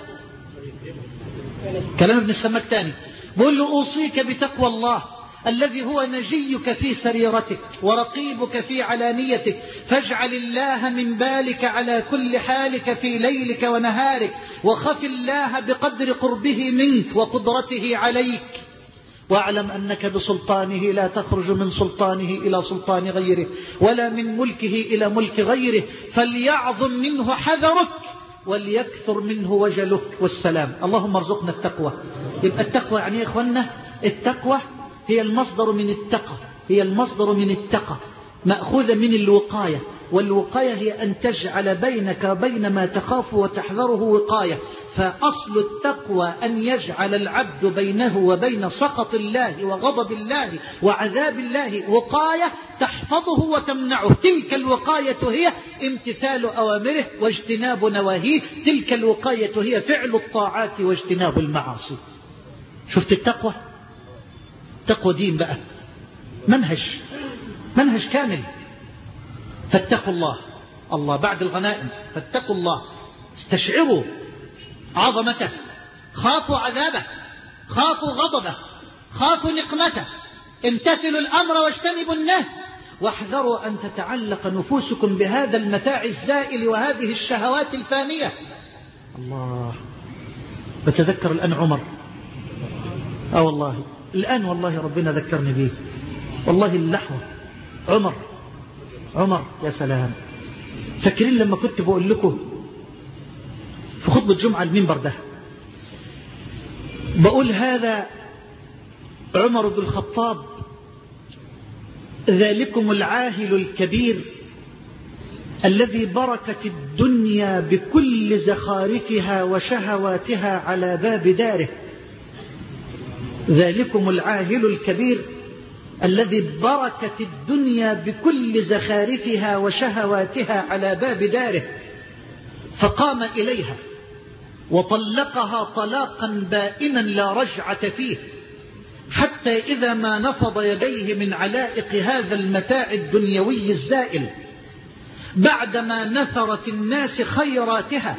كلام ابن السماك تاني بقول له: أوصيك بتقوى الله الذي هو نجيك في سريرتك ورقيبك في علانيتك، فاجعل الله من بالك على كل حالك في ليلك ونهارك، وخف الله بقدر قربه منك وقدرته عليك، واعلم أنك بسلطانه لا تخرج من سلطانه إلى سلطان غيره ولا من ملكه إلى ملك غيره، فليعظم منه حذرك وليكثر منه وجلك. والسلام. اللهم ارزقنا التقوى. يبقى التقوى يعني يا إخوانا، التقوى هي المصدر من التقى، هي المصدر من التقى مأخوذة من الوقاية، والوقاية هي أن تجعل بينك وبين ما تخاف وتحذره وقاية. فأصل التقوى أن يجعل العبد بينه وبين سخط الله وغضب الله وعذاب الله وقاية تحفظه وتمنعه. تلك الوقاية هي امتثال أوامره واجتناب نواهيه، تلك الوقاية هي فعل الطاعات واجتناب المعاصي. شفت التقوى؟ تقوى دين بقى، منهج منهج كامل. فاتقوا الله، الله بعد الغنائم، فاتقوا الله، استشعروا عظمته، خافوا عذابه، خافوا غضبه، خافوا نقمته، امتثلوا الأمر واجتنبوا النهي، واحذروا أن تتعلق نفوسكم بهذا المتاع الزائل وهذه الشهوات الفانية. الله، بتذكر الآن عمر، آه والله الآن والله ربنا ذكرني به، والله اللحظة عمر عمر يا سلام. فاكرين لما كنت بقول لكم في خطبة جمعة المنبر ده، بقول هذا عمر بن الخطاب ذلكم العاهل الكبير الذي بركت الدنيا بكل زخارفها وشهواتها على باب داره. ذلكم العاهل الكبير الذي بركت الدنيا بكل زخارفها وشهواتها على باب داره، فقام إليها وطلقها طلاقا بائنا لا رجعة فيه، حتى إذا ما نفض يديه من علائق هذا المتاع الدنيوي الزائل، بعدما نثرت الناس خيراتها،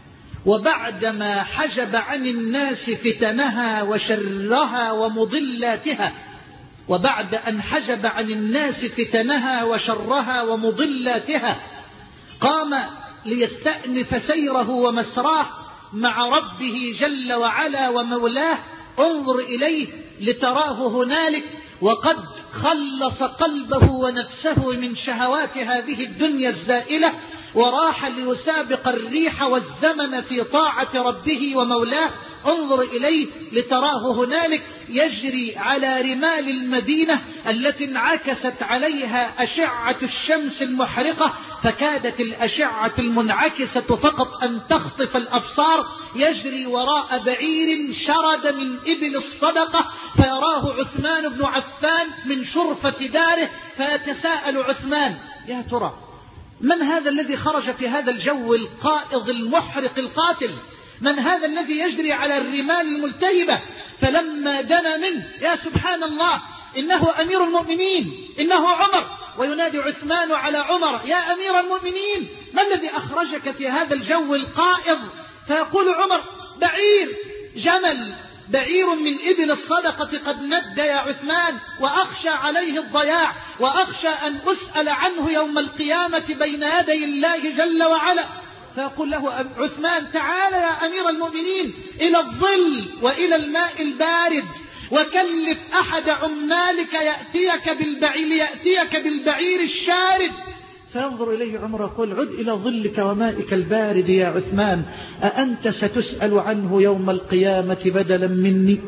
وبعدما حجب عن الناس فتنها وشرها ومضلاتها، وبعد أن حجب عن الناس فتنها وشرها ومضلاتها، قام ليستأنف سيره ومسراه مع ربه جل وعلا ومولاه. انظر إليه لتراه هنالك وقد خلص قلبه ونفسه من شهوات هذه الدنيا الزائلة، وراح ليسابق الريح والزمن في طاعة ربه ومولاه. انظر إليه لتراه هنالك يجري على رمال المدينة التي انعكست عليها أشعة الشمس المحرقة، فكادت الأشعة المنعكسة فقط أن تخطف الأبصار. يجري وراء بعير شرد من إبل الصدقة، فيراه عثمان بن عفان من شرفة داره، فيتساءل عثمان: يا ترى من هذا الذي خرج في هذا الجو القائض المحرق القاتل؟ من هذا الذي يجري على الرمال الملتهبة؟ فلما دنا منه: يا سبحان الله، إنه أمير المؤمنين، إنه عمر. وينادي عثمان على عمر: يا أمير المؤمنين، ما الذي أخرجك في هذا الجو القائض؟ فيقول عمر: بعير، جمل، بعير من إبل الصدقة قد ند يا عثمان، وأخشى عليه الضياع، وأخشى أن أسأل عنه يوم القيامة بين يدي الله جل وعلا. فيقول له عثمان: تعال يا أمير المؤمنين إلى الظل وإلى الماء البارد، وكلف أحد عمالك يأتيك بالبعير, يأتيك بالبعير الشارد. فينظر إليه عمر يقول: عد إلى ظلك ومائك البارد يا عثمان، أأنت ستسأل عنه يوم القيامة بدلا مني؟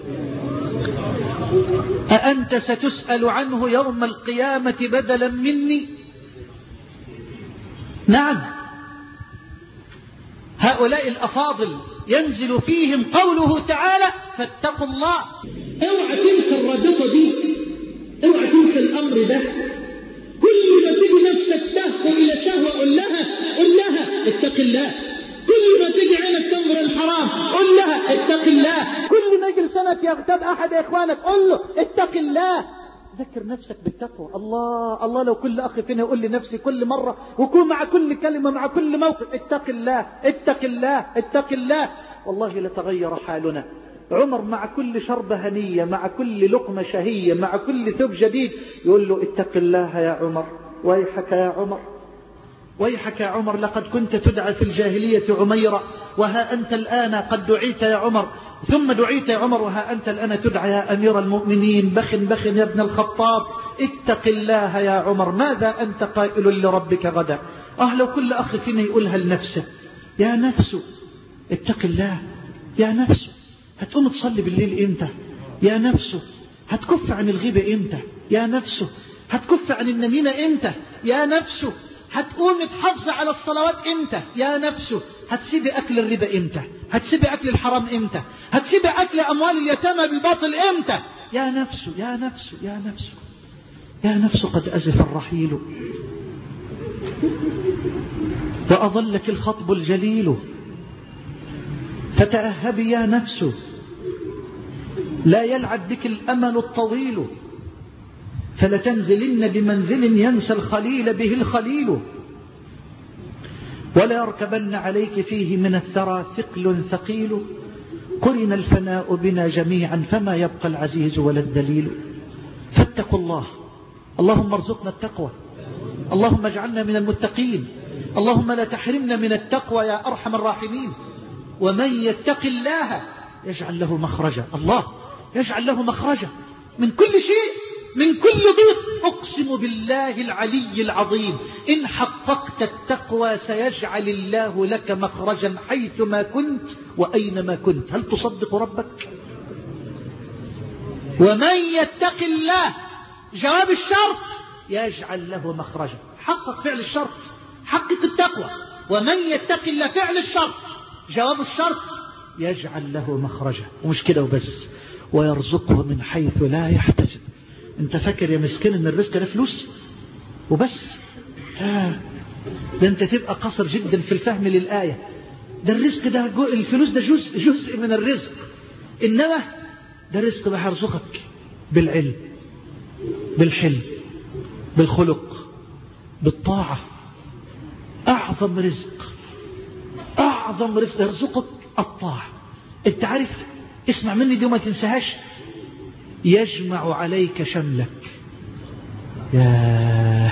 أأنت ستسأل عنه يوم القيامة بدلا مني؟ نعم، هؤلاء الأفاضل ينزل فيهم قوله تعالى: فاتقوا الله. اوعى تنسى الرابطة دي، اوعى تنسى الأمر ده. كل ما تجي نفسك تهفو إلى شهوة قل لها قل لها اتق الله. كل ما تجي عينك تنظر الحرام قل لها اتق الله. كل ما يجي لسانك يغتاب أحد إخوانك قل له اتق الله. ذكر نفسك بالتقوى. الله الله، لو كل أخ فينا يقول لنفسي كل مرة، وكون مع كل كلمة مع كل موقف: اتق الله اتق الله اتق الله، والله لتغير حالنا. عمر مع كل شربة هنية، مع كل لقمة شهية، مع كل ثوب جديد يقول له: اتق الله يا عمر، ويحك يا عمر، ويحك يا عمر، لقد كنت تدعى في الجاهلية عميرة، وها أنت الآن قد دعيت يا عمر، ثم دعيت يا عمر، وها أنت الآن تدعى يا أمير المؤمنين. بخ بخ يا ابن الخطاب، اتق الله يا عمر، ماذا أنت قائل لربك غدا؟ آه لو كل أخ فينا يقولها لنفسه: يا نفس اتق الله، يا نفس هتقوم تصلي بالليل إمتى؟ يا نفس هتكف عن الغيبة إمتى؟ يا نفس هتكف عن النميمة إمتى؟ يا نفس هتقوم تحافظ على الصلوات إمتى؟ يا نفس هتسيب أكل الربا إمتى؟ هتسيب أكل الحرام إمتى؟ هتسيب أكل أموال اليتامى بالباطل إمتى؟ يا نفس يا نفس يا نفس يا نفس قد أزف الرحيل، وأظلك الخطب الجليل، فتأهبي يا نفس، لا يلعب بك الأمل الطويل، فلتنزلن بمنزل ينسى الخليل به الخليل، ولا يركبن عليك فيه من الثرى ثقل ثقيل، قرن الفناء بنا جميعا فما يبقى العزيز ولا الذليل. فاتقوا الله اللهم ارزقنا التقوى، اللهم اجعلنا من المتقين، اللهم لا تحرمنا من التقوى يا أرحم الراحمين. ومن يتق الله يجعل له مخرجا، الله يجعل له مخرجا من كل شيء، من كل ضيق. أقسم بالله العلي العظيم إن حققت التقوى سيجعل الله لك مخرجا حيثما كنت وأينما كنت. هل تصدق ربك؟ ومن يتق الله، جواب الشرط، يجعل له مخرجا. حقق فعل الشرط، حقق التقوى. ومن يتق الله فعل الشرط، جواب الشرط، يجعل له مخرجا. ومش كده وبس، ويرزقه من حيث لا يحتسب. انت فاكر يا مسكين ان الرزق ده فلوس وبس؟ آه. ده انت تبقى قصر جدا في الفهم للآية. ده الرزق ده جو... الفلوس ده جزء جزء من الرزق، انما ده رزق بقى هيرزقك بالعلم، بالحلم، بالخلق، بالطاعة. اعظم رزق، اعظم رزق يرزقك الطاعة. انت عارف، اسمع مني دي وما تنساهاش، يجمع عليك شملك. يا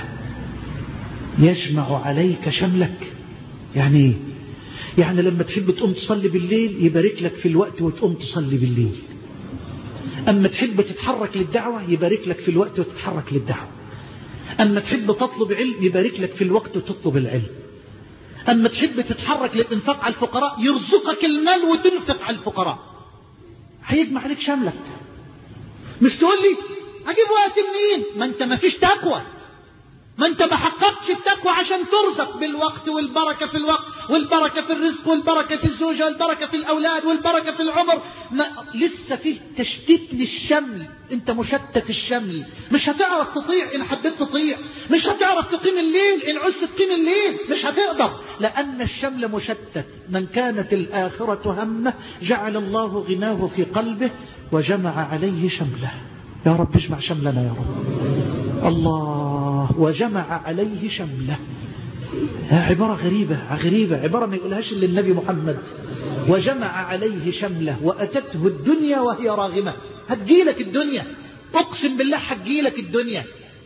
يجمع عليك شملك يعني ايه؟ يعني لما تحب تقوم تصلي بالليل يبارك لك في الوقت وتقوم تصلي بالليل. اما تحب تتحرك للدعوة يبارك لك في الوقت وتتحرك للدعوة. اما تحب تطلب علم يبارك لك في الوقت وتطلب العلم. اما تحب تتحرك للانفاق على الفقراء يرزقك المال وتنفق على الفقراء. هيجمع عليك شملك. مش تقول لي اجيب وقت منين؟ ما انت ما فيش تقوى، ما انت ما حققتش التقوى عشان ترزق بالوقت، والبركة في الوقت، والبركة في الرزق، والبركة في الزوجة، والبركة في الأولاد، والبركة في العمر. ما لسه فيه تشتيت للشمل، انت مشتت الشمل. مش هتعرف تطيع ان حبيت تطيع، مش هتعرف تقيم الليل ان عزت تقيم الليل، مش هتقدر، لأن الشمل مشتت. من كانت الآخرة همه جعل الله غناه في قلبه وجمع عليه شمله. يا رب اجمع شملنا يا رب. الله، وجمع عليه شمله. عبارة غريبة غريبة، عبارة ما يقولهاش إلا النبي محمد. وجمع عليه شمله وأتته الدنيا وهي راغمة. هتجيلك الدنيا، أقسم بالله هتجيلك الدنيا.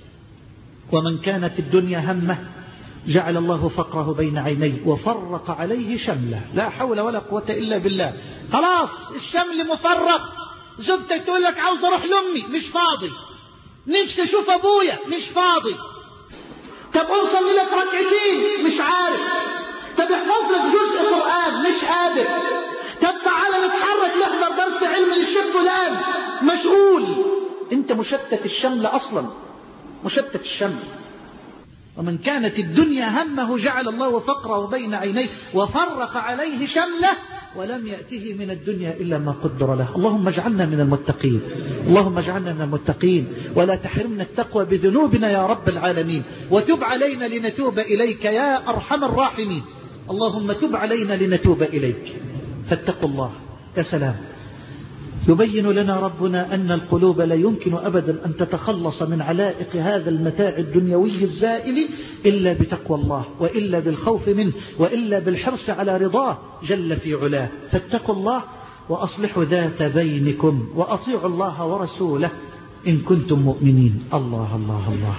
ومن كانت الدنيا همه جعل الله فقره بين عينيه وفرق عليه شمله. لا حول ولا قوة إلا بالله. خلاص الشمل مفرق. زوجتك تقول لك عاوز اروح لامي، مش فاضي. نفسي اشوف ابويا، مش فاضي. طب قوم صلي لك ركعتين، مش عارف. طب احفظ لك جزء قرآن، مش قادر. طب تعالى نتحرك نحضر درس علم للشيخ فلان، مشغول. انت مشتت الشمل اصلا، مشتت الشمل. ومن كانت الدنيا همه جعل الله فقره بين عينيه وفرق عليه شمله ولم يأته من الدنيا إلا ما قدر له. اللهم اجعلنا من المتقين، اللهم اجعلنا من المتقين، ولا تحرمنا التقوى بذنوبنا يا رب العالمين. وتب علينا لنتوب إليك يا أرحم الراحمين. اللهم تب علينا لنتوب إليك. فاتقوا الله. يا سلام، يبين لنا ربنا أن القلوب لا يمكن أبدا أن تتخلص من علائق هذا المتاع الدنيوي الزائل إلا بتقوى الله، وإلا بالخوف منه، وإلا بالحرص على رضاه جل في علاه. فاتقوا الله وأصلحوا ذات بينكم وأطيعوا الله ورسوله إن كنتم مؤمنين. الله الله الله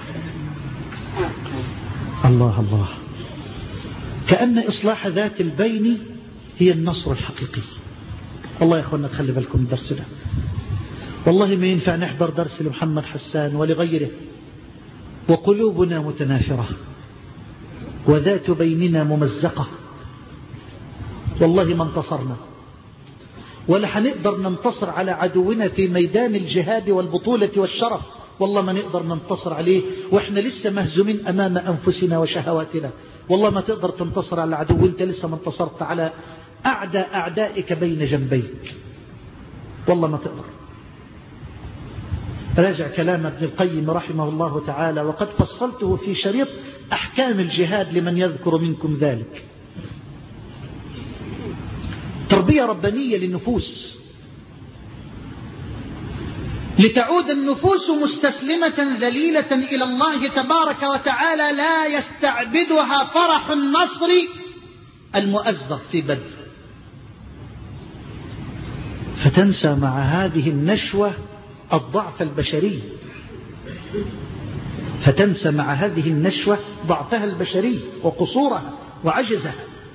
الله الله. كأن إصلاح ذات البين هي النصر الحقيقي. والله يا أخوانا خلي بالكم الدرس ده، والله ما ينفع نحضر درس لمحمد حسان ولغيره وقلوبنا متنافرة وذات بيننا ممزقة. والله ما انتصرنا، ولا هنقدر ننتصر على عدونا في ميدان الجهاد والبطولة والشرف. والله ما نقدر ننتصر عليه وإحنا لسه مهزومين أمام أنفسنا وشهواتنا. والله ما تقدر تنتصر على عدو أنت لسه ما انتصرت على أعدى أعدائك بين جنبيك. والله ما تقدر. راجع كلام ابن القيم رحمه الله تعالى، وقد فصلته في شريط أحكام الجهاد لمن يذكر منكم ذلك. تربية ربانية للنفوس لتعود النفوس مستسلمة ذليلة إلى الله تبارك وتعالى، لا يستعبدها فرح النصر المؤزر في بدر، فتنسى مع هذه النشوة الضعف البشري. فتنسى مع هذه النشوة ضعفها البشري وقصورها وعجزها.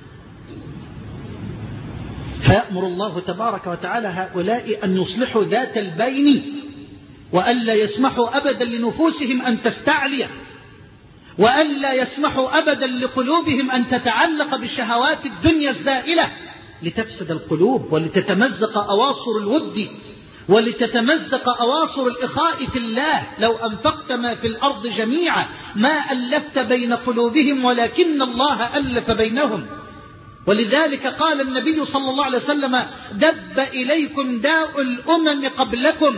فيأمر الله تبارك وتعالى هؤلاء أن يصلحوا ذات البين، وألا يسمحوا أبدا لنفوسهم أن تستعلي، وألا يسمحوا أبدا لقلوبهم أن تتعلق بشهوات الدنيا الزائلة، لتفسد القلوب ولتتمزق أواصر الود ولتتمزق أواصر الإخاء في الله. لو أنفقت ما في الأرض جميعا ما ألفت بين قلوبهم ولكن الله ألف بينهم. ولذلك قال النبي صلى الله عليه وسلم: دب إليكم داء الأمم قبلكم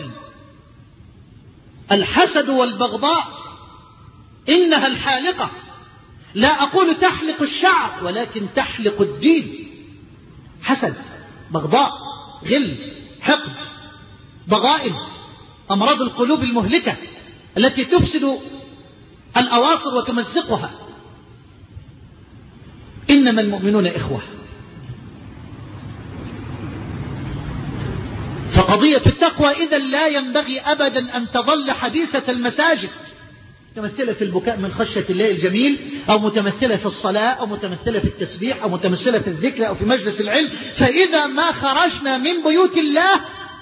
الحسد والبغضاء، إنها الحالقة، لا أقول تحلق الشعر ولكن تحلق الدين. حسد، بغضاء، غل، حقد، ضغائن، أمراض القلوب المهلكة التي تفسد الأواصر وتمزقها. إنما المؤمنون إخوة. فقضية التقوى إذن لا ينبغي أبدا أن تظل حديثة المساجد، متمثلة في البكاء من خشية الله الجميل، أو متمثلة في الصلاة، أو متمثلة في التسبيح، أو متمثلة في الذكر، أو في مجلس العلم. فإذا ما خرجنا من بيوت الله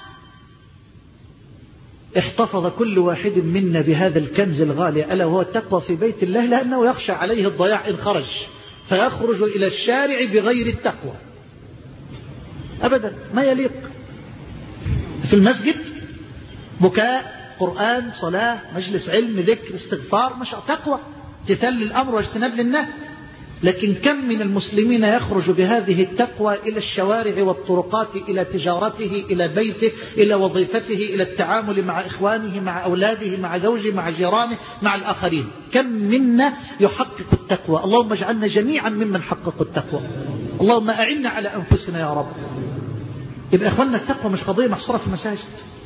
احتفظ كل واحد منا بهذا الكنز الغالي ألا وهو التقوى في بيت الله، لأنه يخشى عليه الضياع إن خرج، فيخرج إلى الشارع بغير التقوى أبدا، ما يليق. في المسجد بكاء، قرآن، صلاة، مجلس علم، ذكر، استغفار، مش تقوى، امتثال للأمر واجتناب للنهي. لكن كم من المسلمين يخرج بهذه التقوى إلى الشوارع والطرقات، إلى تجارته، إلى بيته، إلى وظيفته، إلى التعامل مع إخوانه، مع أولاده، مع زوجه، مع جيرانه، مع الآخرين. كم منا يحقق التقوى؟ اللهم اجعلنا جميعا ممن حققوا التقوى. اللهم أعنا على أنفسنا يا رب. يبقى إخواننا التقوى مش قضية محصورة في المساجد.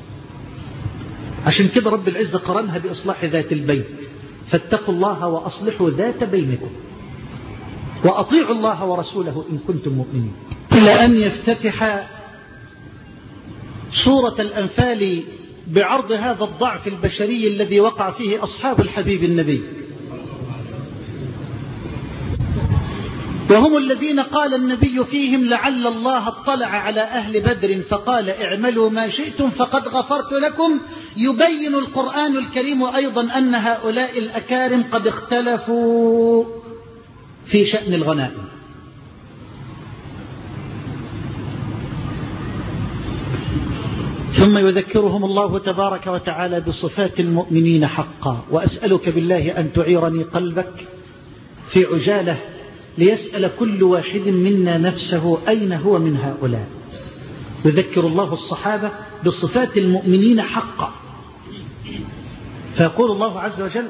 عشان كده رب العزة قرنها بإصلاح ذات البين، فاتقوا الله وأصلحوا ذات بينكم وأطيعوا الله ورسوله إن كنتم مؤمنين. إلى أن يفتتح سورة الأنفال بعرض هذا الضعف البشري الذي وقع فيه أصحاب الحبيب النبي، وهم الذين قال النبي فيهم: لعل الله اطلع على أهل بدر فقال اعملوا ما شئتم فقد غفرت لكم. يبين القرآن الكريم أيضا أن هؤلاء الأكارم قد اختلفوا في شأن الغنائم. ثم يذكرهم الله تبارك وتعالى بصفات المؤمنين حقا. وأسألك بالله أن تعيرني قلبك في عجالة ليسأل كل واحد منا نفسه أين هو من هؤلاء. يذكر الله الصحابة بصفات المؤمنين حقا، فيقول الله عز وجل: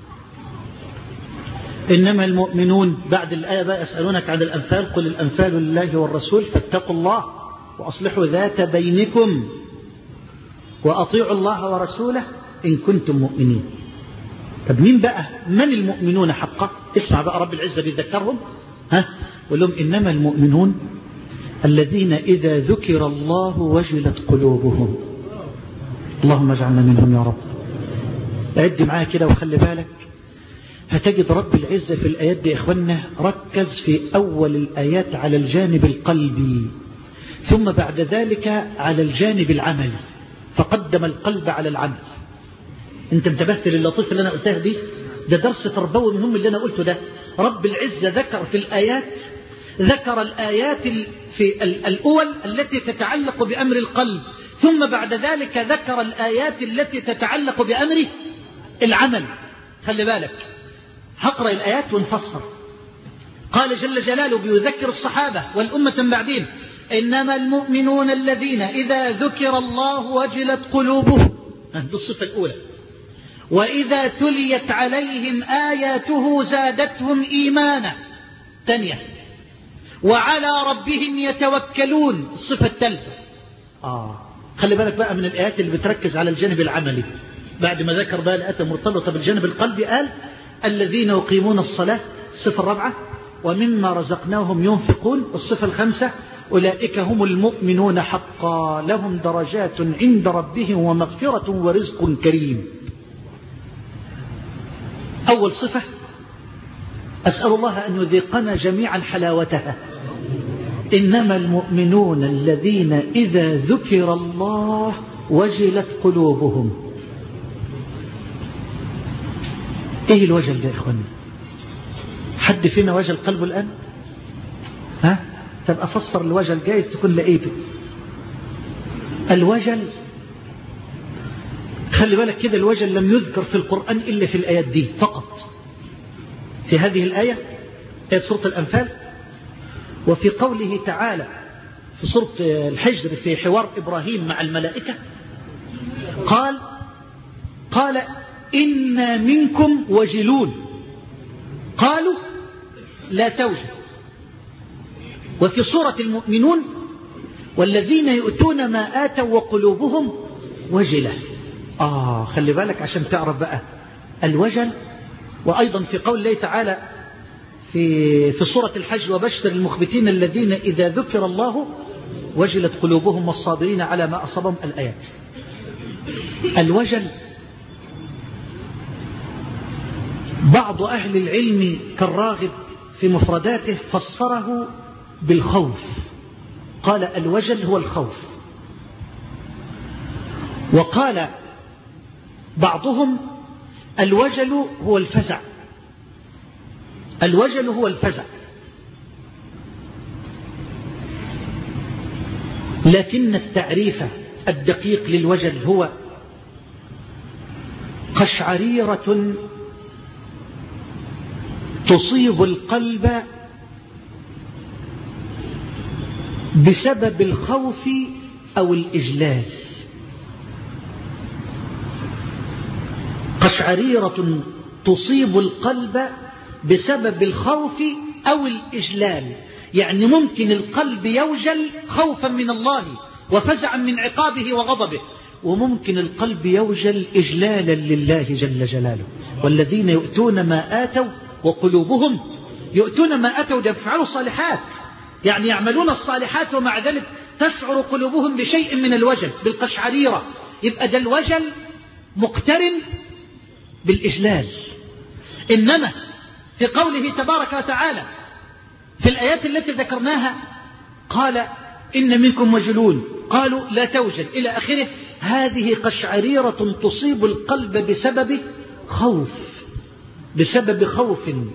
إنما المؤمنون، بعد الآية بقى يسألونك عن الأنفال، قل الأنفال لله والرسول فاتقوا الله وأصلحوا ذات بينكم وأطيعوا الله ورسوله إن كنتم مؤمنين. طب مين بقى من المؤمنون حقا؟ اسمع بقى رب العزة بيذكرهم، ها قل لهم: إنما المؤمنون الذين إذا ذكر الله وجلت قلوبهم. اللهم اجعلنا منهم يا رب. أعد معايا كده وخلي بالك، هتجد رب العزة في الآيات دي إخواننا ركز في أول الآيات على الجانب القلبي، ثم بعد ذلك على الجانب العملي، فقدم القلب على العمل. انت انتبهت للطيف اللي أنا قلتها دي؟ ده درس تربوي مهم اللي أنا قلته ده. رب العزة ذكر في الآيات، ذكر الآيات في الأول التي تتعلق بأمر القلب، ثم بعد ذلك ذكر الآيات التي تتعلق بأمر العمل. خلي بالك، هقرأ الآيات ونفسر. قال جل جلاله بيذكر الصحابة والأمة من بعدين: إنما المؤمنون الذين إذا ذكر الله وجلت قلوبهم، هذه الصفة الأولى، وإذا تليت عليهم آياته زادتهم إيمانا. ثانية، وعلى ربهم يتوكلون، الصفة الثالثة. آه خلي بالك بقى من الآيات اللي بتركز على الجانب العملي. بعد ما ذكر بقى الآيات المرتبطة بالجانب القلبي قال: الذين يقيمون الصلاة، الصفة الرابعة، ومما رزقناهم ينفقون، الصفة الخامسة، أولئك هم المؤمنون حقا لهم درجات عند ربهم ومغفرة ورزق كريم. أول صفة أسأل الله أن يذيقنا جميعا حلاوتها. إنما المؤمنون الذين إذا ذكر الله وجلت قلوبهم. إيه الوجل ده يا إخواني؟ حد فينا وجل قلبه الآن؟ ها؟ طب أفسر الوجل، جايز تكون لقيته. الوجل خلي بالك كده، الوجل لم يذكر في القرآن إلا في الآيات دي فقط، في هذه الآية آية سورة الأنفال، وفي قوله تعالى في سورة الحجر في حوار إبراهيم مع الملائكة قال قال إنا منكم وجلون قالوا لا توجل. وفي سورة المؤمنون والذين يؤتون ما آتوا وقلوبهم وجلة. آه خلي بالك عشان تعرف بقى الوجل. وأيضا في قول الله تعالى في في سورة الحج وبشر المخبتين الذين إذا ذكر الله وجلت قلوبهم والصابرين على ما أصابهم الآيات. الوجل بعض أهل العلم كالراغب في مفرداته فسره بالخوف، قال الوجل هو الخوف. وقال بعضهم الوجل هو الفزع، الوجل هو الفزع. لكن التعريف الدقيق للوجل هو قشعريرة تصيب القلب بسبب الخوف أو الإجلال. قشعريرة تصيب القلب بسبب الخوف أو الإجلال، يعني ممكن القلب يوجل خوفا من الله وفزعا من عقابه وغضبه، وممكن القلب يوجل إجلالا لله جل جلاله. والذين يؤتون ما آتوا وقلوبهم يؤتون ما آتوا يفعلوا صالحات، يعني يعملون الصالحات ومع ذلك تشعر قلوبهم بشيء من الوجل بالقشعريرة. يبقى ده الوجل مقترن بالإجلال. إنما في قوله تبارك وتعالى في الآيات التي ذكرناها قال إن منكم وجلون قالوا لا توجل إلى آخره، هذه قشعريرة تصيب القلب بسبب خوف، بسبب خوف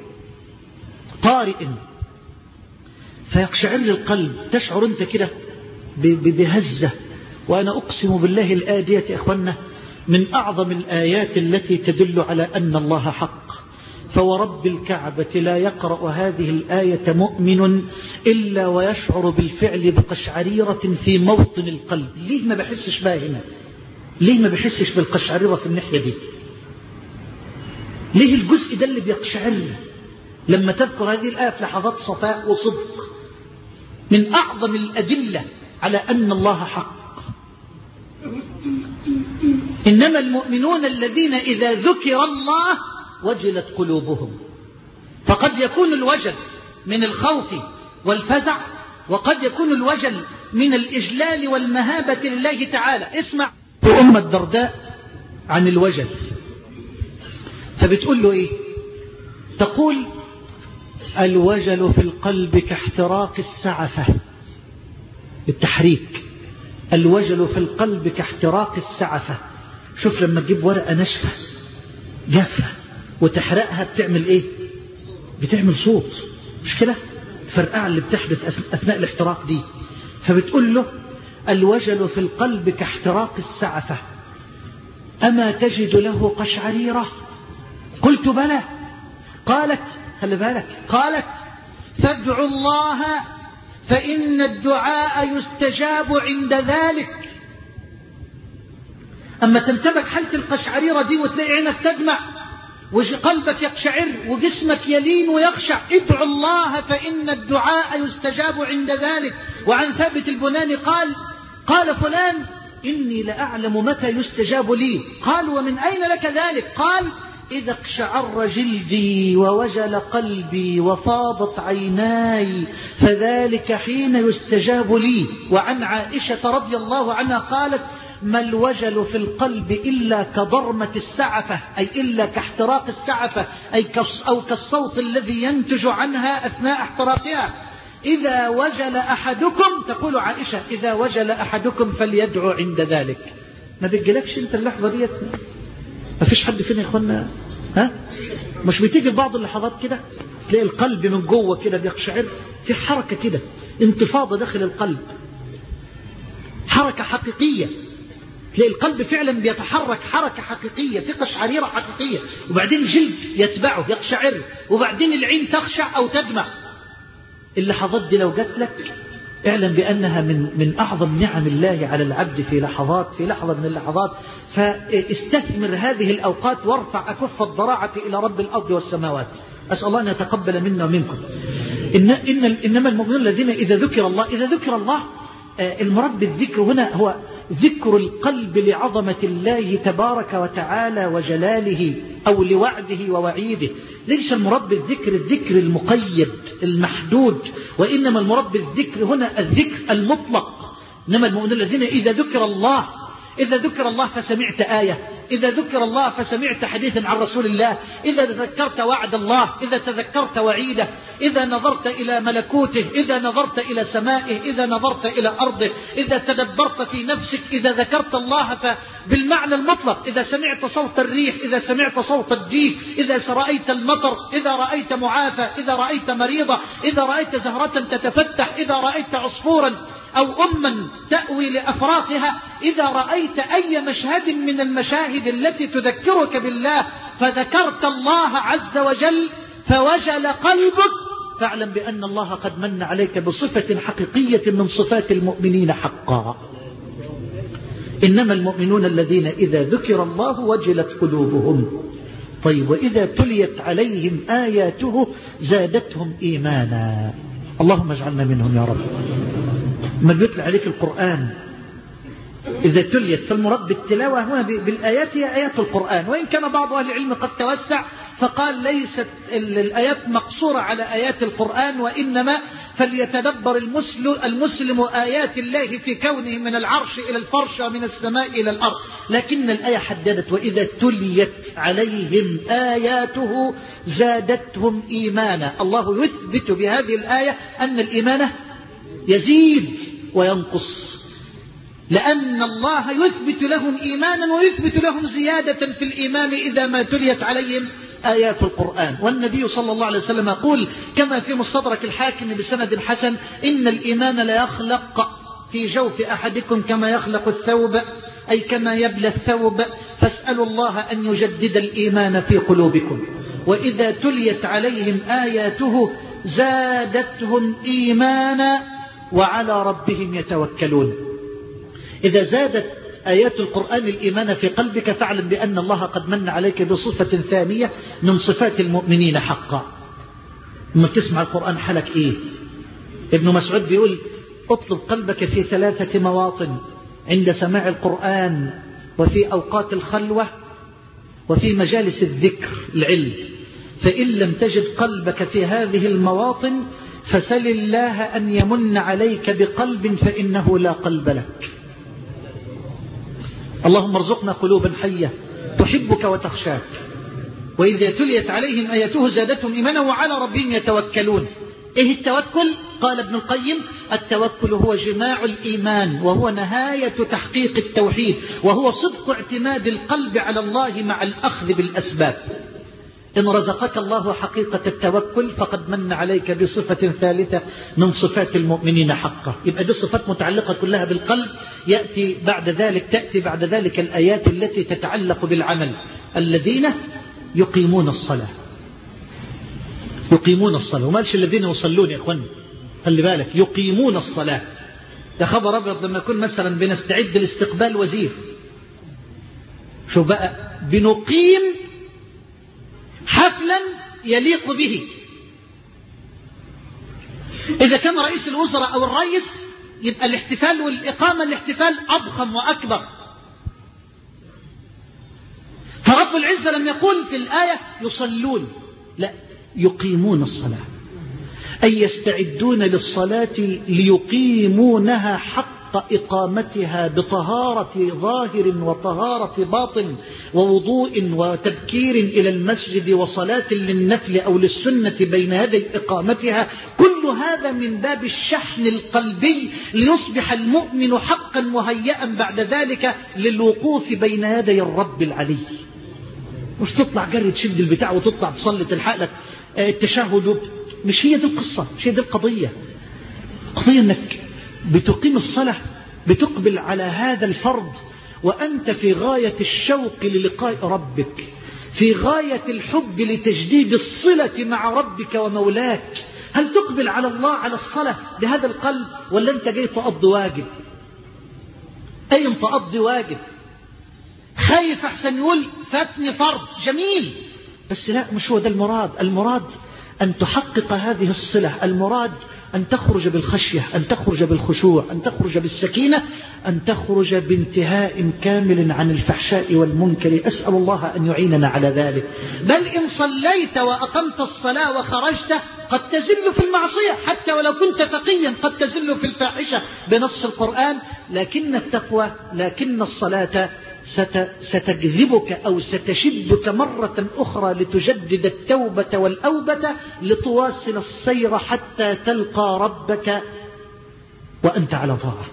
طارئ فيقشعر القلب، تشعر أنت كده بهزة. وأنا أقسم بالله الآية يا إخوانا من أعظم الآيات التي تدل على أن الله حق. فورب الكعبة لا يقرأ هذه الآية مؤمن إلا ويشعر بالفعل بقشعريرة في موطن القلب. ليه ما بحسش بها هنا؟ ليه ما بحسش بالقشعريرة في الناحية دي؟ ليه الجزء ده اللي بيقشعر لما تذكر هذه الآية في لحظات صفاء وصدق؟ من أعظم الأدلة على أن الله حق. إنما المؤمنون الذين إذا ذكر الله وجلت قلوبهم. فقد يكون الوجل من الخوف والفزع، وقد يكون الوجل من الإجلال والمهابة لله تعالى. اسمع أم الدرداء عن الوجل فبتقول له إيه؟ تقول الوجل في القلب كاحتراق السعفة، بالتحريك. الوجل في القلب كاحتراق السعفة. شوف لما تجيب ورقة ناشفة جافة وتحرقها بتعمل ايه؟ بتعمل صوت، مش كده؟ الفرقعة اللي بتحدث أثناء الاحتراق دي. فبتقول له الوجل في القلب كاحتراق السعفة أما تجد له قشعريرة؟ قلت بلى. قالت خلي بالك، قالت فادعوا الله فإن الدعاء يستجاب عند ذلك. أما تنتبك حالة القشعريرة دي وتلاقي عينك تدمع وقلبك يقشعر وجسمك يلين ويخشع، ادعوا الله فإن الدعاء يستجاب عند ذلك. وعن ثابت البناني قال قال فلان إني لأعلم متى يستجاب لي. قال ومن أين لك ذلك؟ قال إذا اقشعر جلدي ووجل قلبي وفاضت عيناي فذلك حين يستجاب لي. وعن عائشة رضي الله عنها قالت ما الوجل في القلب إلا كضرمة السعفة، أي إلا كاحتراق السعفة، أي أو كالصوت الذي ينتج عنها أثناء احتراقها. إذا وجل أحدكم، تقول عائشة، إذا وجل أحدكم فليدعو عند ذلك. ما بيجيلكش انت اللحظة ديت؟ ما فيش حد فينا يا اخوانا ها مش بتيجي بعض اللحظات كده تلاقي القلب من جوه كده بيقشعر، في حركة كده، انتفاضة داخل القلب، حركة حقيقية، تلاقي القلب فعلا بيتحرك حركة حقيقية، في قشعريرة حقيقية، وبعدين جلد يتبعه يقشعر، وبعدين العين تخشع أو تدمع. اللحظات دي لو جات لك اعلم بأنها من من أعظم نعم الله على العبد في لحظات في لحظة من اللحظات. فاستثمر هذه الأوقات وارفع أكف الضراعة إلى رب الأرض والسماوات. أسأل الله أن يتقبل منا ومنكم. إن إن إنما المؤمنون الذين إذا ذكر الله إذا ذكر الله المراد بالذكر هنا هو ذكر القلب لعظمة الله تبارك وتعالى وجلاله، أو لوعده ووعيده. ليس المراد بالذكر الذكر المقيد المحدود، وإنما المراد بالذكر هنا الذكر المطلق. إنما المؤمنون الذين إذا ذكر الله إذا ذكر الله فسمعت آية، إذا ذكر الله فسمعت حديثا عن رسول الله، إذا تذكرت وعد الله، إذا تذكرت وعيده، إذا نظرت إلى ملكوته، إذا نظرت إلى سمائه، إذا نظرت إلى أرضه، إذا تدبرت في نفسك، إذا ذكرت الله بالمعنى المطلق، إذا سمعت صوت الريح، إذا سمعت صوت الديك، إذا رأيت المطر، إذا رأيت معافى، إذا رأيت مريضة، إذا رأيت زهرة تتفتح، إذا رأيت عصفورا أو أما تأوي لأفراخها، إذا رأيت أي مشهد من المشاهد التي تذكرك بالله فذكرت الله عز وجل فوجل قلبك، فاعلم بأن الله قد من عليك بصفة حقيقية من صفات المؤمنين حقا. إنما المؤمنون الذين إذا ذكر الله وجلت قلوبهم. طيب، وإذا تليت عليهم آياته زادتهم إيمانا. اللهم اجعلنا منهم يا رب. ما بيتلى عليك القرآن إذا تليت، فالمراد بالتلاوة هنا بالآيات هي آيات القرآن، وإن كان بعض أهل العلم قد توسع فقال ليست الآيات مقصورة على آيات القرآن، وإنما فليتدبر المسلم, المسلم آيات الله في كونه من العرش إلى الفرش ومن السماء إلى الأرض. لكن الآية حددت وإذا تليت عليهم آياته زادتهم إيمانا. الله يثبت بهذه الآية أن الإيمان يزيد وينقص، لأن الله يثبت لهم إيمانا ويثبت لهم زيادة في الإيمان إذا ما تليت عليهم آيات القرآن. والنبي صلى الله عليه وسلم يقول كما في مستدرك الحاكم بسند حسن: إن الإيمان لا يخلق في جوف أحدكم كما يخلق الثوب، أي كما يبلى الثوب، فاسألوا الله أن يجدد الإيمان في قلوبكم. وإذا تليت عليهم آياته زادتهم إيمانا وعلى ربهم يتوكلون. إذا زادت آيات القرآن الإيمان في قلبك فاعلم بأن الله قد من عليك بصفة ثانية من صفات المؤمنين حقا. لما تسمع القرآن حالك إيه؟ ابن مسعود بيقول: اطلب قلبك في ثلاثة مواطن: عند سماع القرآن، وفي أوقات الخلوة، وفي مجالس الذكر العلم. فإن لم تجد قلبك في هذه المواطن فسل الله أن يمن عليك بقلب فإنه لا قلب لك. اللهم ارزقنا قلوبا حية تحبك وتخشاك. وإذا تليت عليهم آياته زادتهم إيمانا وعلى ربهم يتوكلون. إيه التوكل؟ قال ابن القيم: التوكل هو جماع الإيمان، وهو نهاية تحقيق التوحيد، وهو صدق اعتماد القلب على الله مع الأخذ بالأسباب. إن رزقك الله حقيقة التوكل فقد من عليك بصفة ثالثة من صفات المؤمنين حقا. يبقى دي صفات متعلقة كلها بالقلب. يأتي بعد ذلك تأتي بعد ذلك الآيات التي تتعلق بالعمل: الذين يقيمون الصلاة. يقيمون الصلاة، وما قالش الذين يصلون يا إخوان، خلي بالك، يقيمون الصلاة. يا خبر أبيض لما يكون مثلا بنستعد لاستقبال وزير، شو بقى، بنقيم حفلا يليق به. إذا كان رئيس الوزراء أو الرئيس يبقى الاحتفال والإقامة الاحتفال أضخم وأكبر. فرب العزة لم يقول في الآية يصلون، لا، يقيمون الصلاة، أي يستعدون للصلاة ليقيمونها حق حق إقامتها بطهارة ظاهر وطهارة باطن ووضوء وتبكير إلى المسجد وصلاة للنفل أو للسنة بين يدي إقامتها، كل هذا من باب الشحن القلبي ليصبح المؤمن حقا مهيئا بعد ذلك للوقوف بين يدي الرب العلي. مش تطلع جري تشد البتاع وتطلع تصلي تلحق لك التشهد. مش هي دي القصة، مش هي دي القضية. قضية انك بتقيم الصلاة، بتقبل على هذا الفرض وأنت في غاية الشوق للقاء ربك، في غاية الحب لتجديد الصلة مع ربك ومولاك. هل تقبل على الله على الصلاة بهذا القلب، ولا أنت جاي تقضي واجب؟ أي تقضي واجب، خايف أحسن يقول فاتني فرض. جميل، بس لا، مش هو ده المراد. المراد أن تحقق هذه الصلة، المراد أن تخرج بالخشية، أن تخرج بالخشوع، أن تخرج بالسكينة، أن تخرج بانتهاء كامل عن الفحشاء والمنكر. أسأل الله أن يعيننا على ذلك. بل إن صليت وأقمت الصلاة وخرجت قد تزل في المعصية، حتى ولو كنت تقيا قد تزل في الفاحشة بنص القرآن. لكن التقوى، لكن الصلاة ستجذبك أو ستشدك مرة أخرى لتجدد التوبة والأوبة، لتواصل السير حتى تلقى ربك وأنت على طاعة.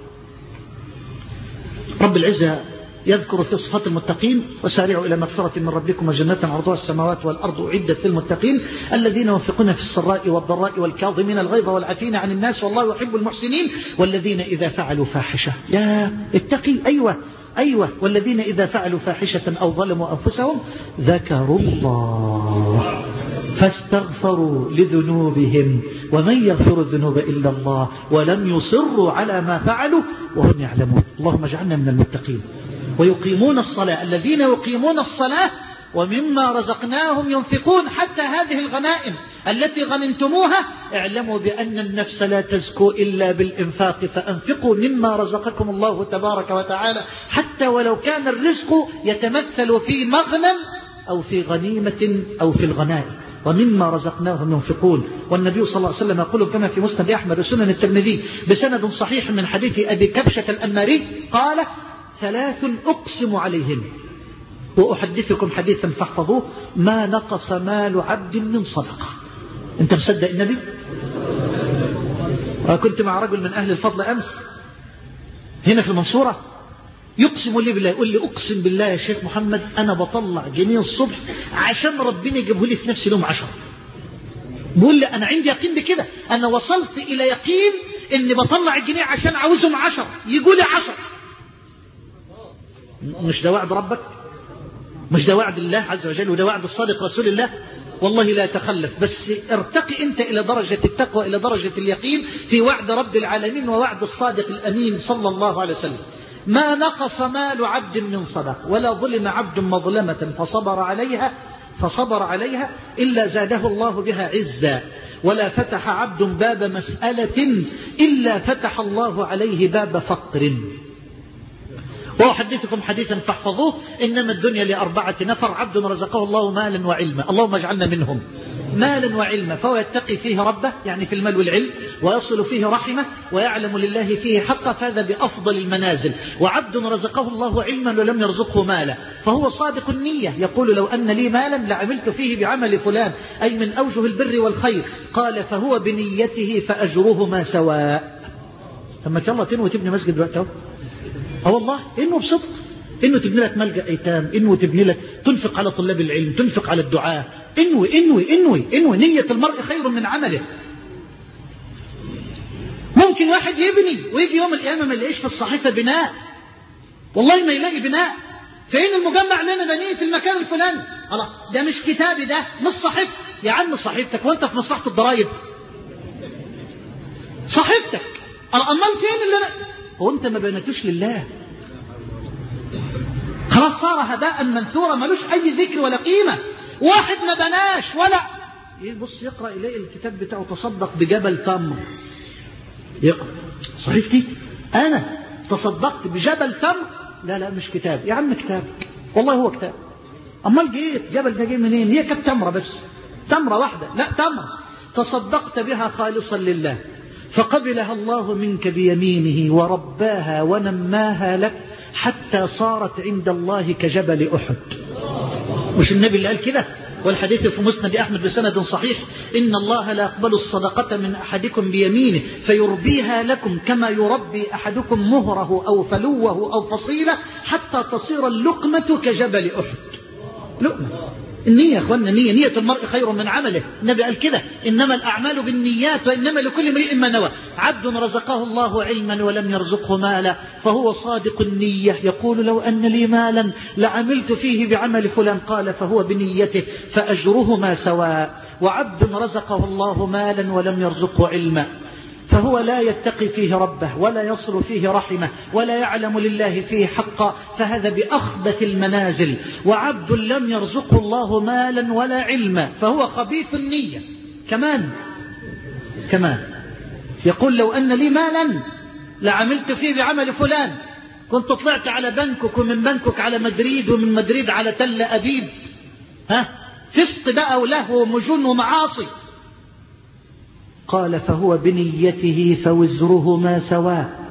رب العزة يذكر في صفات المتقين: وسارعوا إلى مغفرة من ربكم وجنة عرضها السماوات والأرض أعدت للمتقين الذين ينفقون في السراء والضراء والكاظمين الغيظ والعافين عن الناس والله يحب المحسنين والذين إذا فعلوا فاحشة. يا اتقي، أيوة أيوة والذين إذا فعلوا فاحشة أو ظلموا أنفسهم ذكروا الله فاستغفروا لذنوبهم ومن يغفر الذنوب إلا الله ولم يصروا على ما فعلوا وهم يعلمون. اللهم اجعلنا من المتقين. ويقيمون الصلاة، الذين يقيمون الصلاة ومما رزقناهم ينفقون. حتى هذه الغنائم التي غنمتموها اعلموا بأن النفس لا تزكو إلا بالإنفاق، فأنفقوا مما رزقكم الله تبارك وتعالى، حتى ولو كان الرزق يتمثل في مغنم أو في غنيمة أو في الغنائم. ومما رزقناهم ينفقون. والنبي صلى الله عليه وسلم يقول كما في مسند أحمد وسنن الترمذي بسند صحيح من حديث أبي كبشة الأنماري قال: ثلاث أقسم عليهن وأحدثكم حديثا فاحفظوه: ما نقص مال عبد من صدقة. أنت مصدق النبي؟ كنت مع رجل من أهل الفضل أمس هنا في المنصورة، يقسم لي بالله، يقول لي: أقسم بالله يا شيخ محمد أنا بطلع جنيه الصبح عشان ربنا يجيبه لي في نفس اليوم عشر. بقول لي أنا عندي يقين بكده، أنا وصلت إلى يقين إني بطلع الجنيه عشان عاوزهم عشر يجوا لي عشر. مش ده وعد ربك؟ مش ده وعد الله عز وجل؟ وده وعد الصادق رسول الله؟ والله لا تخلف، بس ارتقي أنت إلى درجة التقوى، إلى درجة اليقين في وعد رب العالمين ووعد الصادق الأمين صلى الله عليه وسلم. ما نقص مال عبد من صدق ولا ظلم عبد مظلمة فصبر عليها فصبر عليها إلا زاده الله بها عزا، ولا فتح عبد باب مسألة إلا فتح الله عليه باب فقر. وأحدثكم حديثا فاحفظوه: إنما الدنيا لأربعة نفر: عبد رزقه الله مالا وعلما، اللهم اجعلنا منهم، مالا وعلما، فهو يتقي فيه ربه يعني في المال والعلم، ويصل فيه رحمه، ويعلم لله فيه حقه، فهذا بأفضل المنازل. وعبد رزقه الله علما ولم يرزقه مالا فهو صادق النية، يقول: لو أن لي مالا لعملت فيه بعمل فلان، أي من أوجه البر والخير. قال: فهو بنيته فأجرهما سواء. لما يلا تنوي تبني مسجد دلوقتي اه والله انه بصدق، انه تبني لك ملجأ ايتام، انه تبني لك تنفق على طلاب العلم، تنفق على الدعاء، انوي انوي انوي انوي. نية المرء خير من عمله. ممكن واحد يبني ويجي يوم القيامة ما يلاقيش في الصحيفة بناء، والله ما يلاقي بناء. فين المجمع اللي انا بنيه في المكان الفلاني؟ الله، ده مش كتابي، ده مش صحيفتك يا عم. صحيفتك وانت في مصلحة الضرائب؟ صحيفتك. امال فين اللي انا هو انت ما بنيتوش لله؟ خلاص صار هباء منثورا، ملوش اي ذكر ولا قيمة. واحد ما بناش ولا يبص يقرأ يلاقي الكتاب بتاعه تصدق بجبل تمر، يقرأ صحيفتي انا تصدقت بجبل تمر. لا لا مش كتاب يا عم، كتاب والله هو كتاب. امال جيت جبل ده جاي منين؟ هي كانت تمرة بس، تمرة واحدة، لا تمرة تصدقت بها خالصا لله، فقبلها الله منك بيمينه ورباها ونماها لك حتى صارت عند الله كجبل أحد. مش النبي اللي قال كده؟ والحديث في مسند أحمد بسند صحيح: إن الله لا يقبل الصدقة من أحدكم بيمينه فيربيها لكم كما يربي أحدكم مهره أو فلوه أو فصيلة حتى تصير اللقمة كجبل أحد. لقمة. النية يا أخوانا، نية نية المرء خير من عمله. النبي قال كده: إنما الأعمال بالنيات وإنما لكل امرئ ما نوى. عبد رزقه الله علما ولم يرزقه مالا فهو صادق النية يقول: لو أن لي مالا لعملت فيه بعمل فلان. قال: فهو بنيته فأجرهما سواء. وعبد رزقه الله مالا ولم يرزقه علما فهو لا يتقي فيه ربه ولا يصل فيه رحمه ولا يعلم لله فيه حقا، فهذا بأخبث المنازل. وعبد لم يرزقه الله مالا ولا علما فهو خبيث النية كمان كمان يقول: لو أن لي مالا لعملت فيه بعمل فلان، كنت طلعت على بنكك ومن بنكك على مدريد ومن مدريد على تل أبيب، ها فسق بقى ولهو ومجون ومعاصي. قال: فهو بنيته فوزرهما سواء.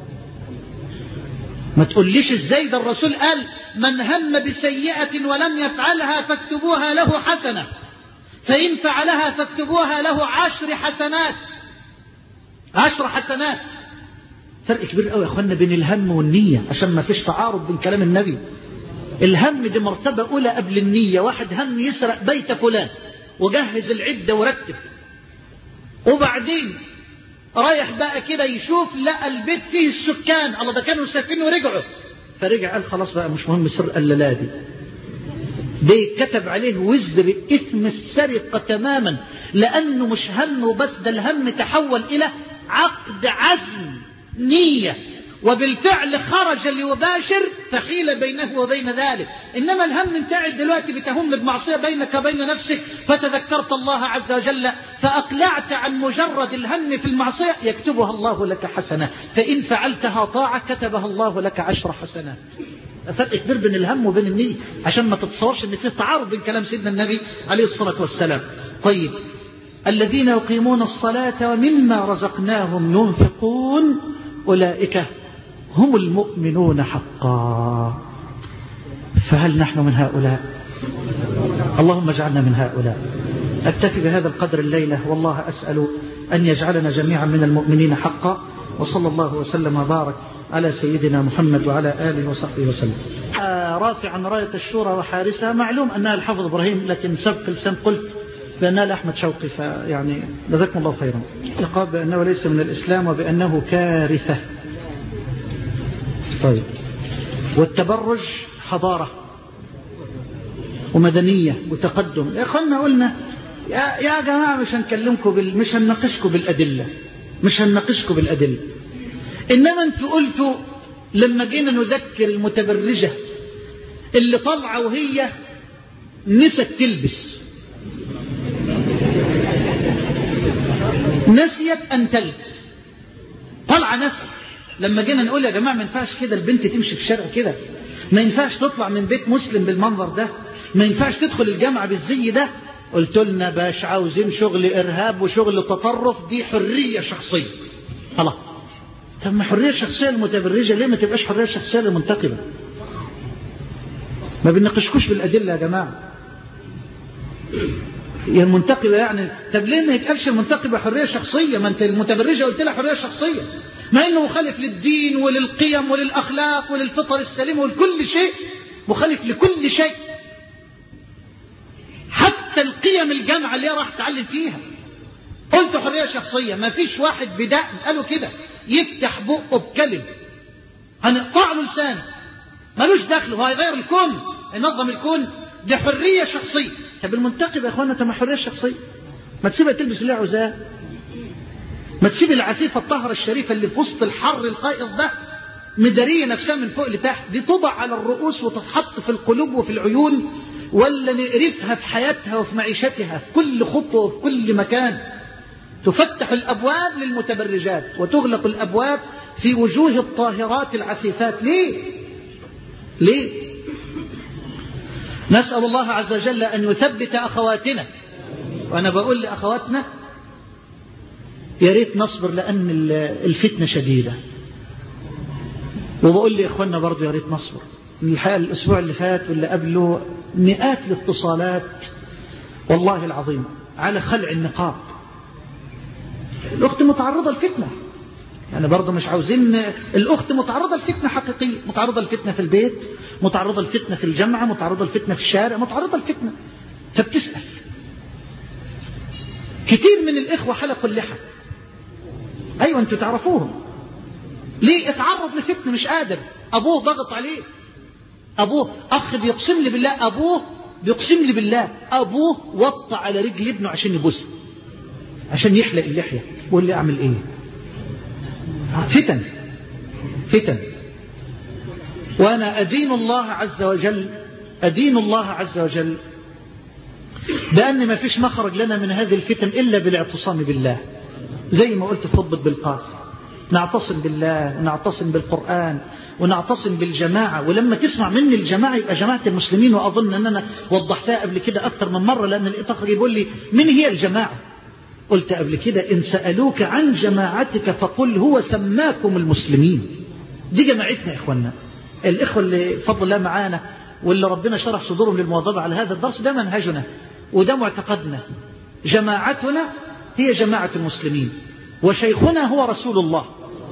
ما تقوليش ازاي، ده الرسول قال: من هم بسيئة ولم يفعلها فاكتبوها له حسنة، فإن فعلها فاكتبوها له عشر حسنات. عشر حسنات. فرق كبير قوي يا اخوانا بين الهم والنية، عشان ما فيش تعارض بين كلام النبي. الهم دي مرتبة أولى قبل النية. واحد هم يسرق بيت فلان وجهز العدة ورتب، وبعدين رايح بقى كده يشوف لقى البيت فيه السكان، الله ده كانوا ساكنين ورجعوا، فرجع قال: خلاص بقى مش مهم سرقة الليلة دي. ده كتب عليه وزر إثم السرقة تماما، لأنه مش هم بس، ده الهم تحول إلى عقد عزم نية، وبالفعل خرج ليباشر فحيل بينه وبين ذلك. إنما الهم انت قاعد دلوقتي بتهم بمعصية بينك وبين نفسك فتذكرت الله عز وجل فأقلعت عن مجرد الهم في المعصية، يكتبها الله لك حسنة، فإن فعلتها طاعة كتبها الله لك عشر حسنات. فرق كبير بين الهم وبين النية، عشان ما تتصورش ان فيه تعارض بين كلام سيدنا النبي عليه الصلاة والسلام. طيب: الذين يقيمون الصلاة ومما رزقناهم ينفقون أولئك هم المؤمنون حقا. فهل نحن من هؤلاء؟ اللهم اجعلنا من هؤلاء. أكتفي بهذا القدر الليلة، والله أسأل أن يجعلنا جميعا من المؤمنين حقا. وصلى الله وسلم وبارك على سيدنا محمد وعلى آله وصحبه وسلم. رافعا راية الشورى وحارسها، معلوم أنها الحافظ إبراهيم، لكن سبق لسان قلت بأنها لأحمد شوقي، فيعني جزاكم الله خيرا. يقال بأنه ليس من الإسلام وبأنه كارثة. طيب: والتبرج حضارة ومدنية وتقدم. يا أخوانا قلنا يا, يا جماعة مش هنكلمكم بال... مش هنناقشكم بالأدلة، مش هنناقشكم بالأدلة. إنما أنتوا قلتوا لما جينا نذكر المتبرجة اللي طالعة وهي نسيت تلبس، نسيت أن تلبس، طالعة نسيت. لما جينا نقول يا جماعة ما ينفعش كده البنت تمشي في الشارع كده، ما ينفعش تطلع من بيت مسلم بالمنظر ده، ما ينفعش تدخل الجامعة بالزي ده، قلت لنا باش عاوزين شغل إرهاب وشغل تطرف، دي حرية شخصية. الله، طب ما حرية شخصية المتبرجة ليه ما تبقاش حرية شخصية للمنتقبة؟ ما بنناقشكوش بالأدلة يا جماعة. يا المنتقبة يعني، طب ليه ما يتقالش المنتقبة حرية شخصية؟ ما انت المتبرجة قلت لها حرية شخصية، مع انه مخالف للدين وللقيم وللأخلاق وللفطر السليمة ولكل شيء، مخالف لكل شيء، حتى القيم الجامعة اللي راح تعلم فيها. قلت حرية شخصية، ما فيش واحد بداء قالوا كده يفتح بقه بكلمة هنقطع له لسانه، ملوش دخل، هو هيغير الكون، ينظم الكون، دي حرية شخصية. طب المنتقب يا اخوانا تم حرية شخصية، ما تسيبها تلبس اللي عاوزاه، ما تسيب العفيفة الطاهرة الشريفة اللي في وسط الحر القائض ده مدارية نفسها من فوق لتحت، دي توضع على الرؤوس وتتحط في القلوب وفي العيون، ولا نقرفها في حياتها وفي معيشتها في كل خطوة وفي كل مكان. تفتح الأبواب للمتبرجات وتغلق الأبواب في وجوه الطاهرات العفيفات. ليه؟ ليه؟ نسأل الله عز وجل أن يثبت أخواتنا. وأنا بقول لأخواتنا يا ريت نصبر لأن الفتنة شديدة. وبقول لي إخواننا برضو يا ريت نصبر. من الحقيقة الأسبوع اللي فات واللي قبله مئات الاتصالات والله العظيم على خلع النقاب. الأخت متعرضة لفتنة، يعني برضو مش عاوزين. الأخت متعرضة لفتنة حقيقية، متعرضة لفتنة في البيت، متعرضة لفتنة في الجامعة، متعرضة لفتنة في الشارع، متعرضة لفتنة، فبتسأل. كتير من الإخوة حلقوا اللحى، أيوة أنتوا تعرفوهم. ليه؟ اتعرض لفتنة مش قادر، أبوه ضغط عليه، أبوه أخ بيقسم لي بالله، أبوه بيقسم لي بالله أبوه وطى على رجل ابنه عشان يبوسه، عشان يحلق اللحية. بقول لي أعمل إيه؟ فتن فتن. وأنا أدين الله عز وجل، أدين الله عز وجل بأن ما فيش مخرج لنا من هذه الفتن إلا بالاعتصام بالله. زي ما قلت في خطبة بالقاس، نعتصم بالله ونعتصم بالقرآن ونعتصم بالجماعة. ولما تسمع مني الجماعة يبقى جماعة المسلمين. وأظن أن أنا وضحتها قبل كده أكثر من مرة، لأن الإطاقة يقول لي من هي الجماعة؟ قلت قبل كده إن سألوك عن جماعتك فقل هو سماكم المسلمين. دي جماعتنا يا إخوانا. الإخوة اللي فضل الله معانا واللي ربنا شرح صدورهم للمواظبة على هذا الدرس، ده منهجنا وده معتقدنا. جماعتنا هي جماعة المسلمين، وشيخنا هو رسول الله،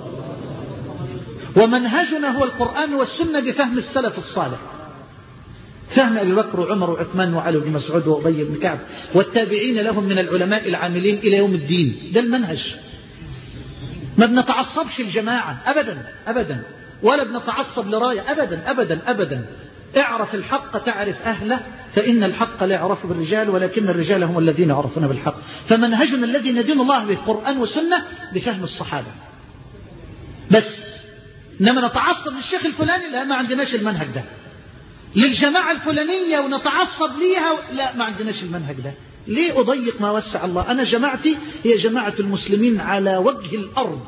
ومنهجنا هو القرآن والسنة بفهم السلف الصالح، فهم أبي بكر وعمر وعثمان وعلي بن مسعود وأبي بن كعب والتابعين لهم من العلماء العاملين إلى يوم الدين. ده المنهج. ما بنتعصبش الجماعة أبدا أبدا، ولا بنتعصب لراية أبدا أبدا أبدا. اعرف الحق تعرف أهله، فإن الحق لا يعرف بالرجال ولكن الرجال هم الذين يعرفون بالحق. فمنهجنا الذي ندين الله به قرآن وسنة بفهم الصحابة بس. إنما نتعصب للشيخ الفلاني، لا، ما عندناش المنهج ده. للجماعة الفلانية ونتعصب ليها، لا، ما عندناش المنهج ده. ليه أضيق ما وسع الله؟ أنا جماعتي هي جماعة المسلمين على وجه الأرض.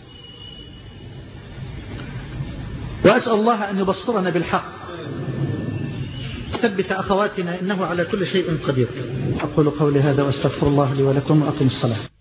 وأسأل الله أن يبصرنا بالحق، ثبت أخواتنا، إنه على كل شيء قدير. أقول قولي هذا وأستغفر الله لي ولكم وأقم الصلاة.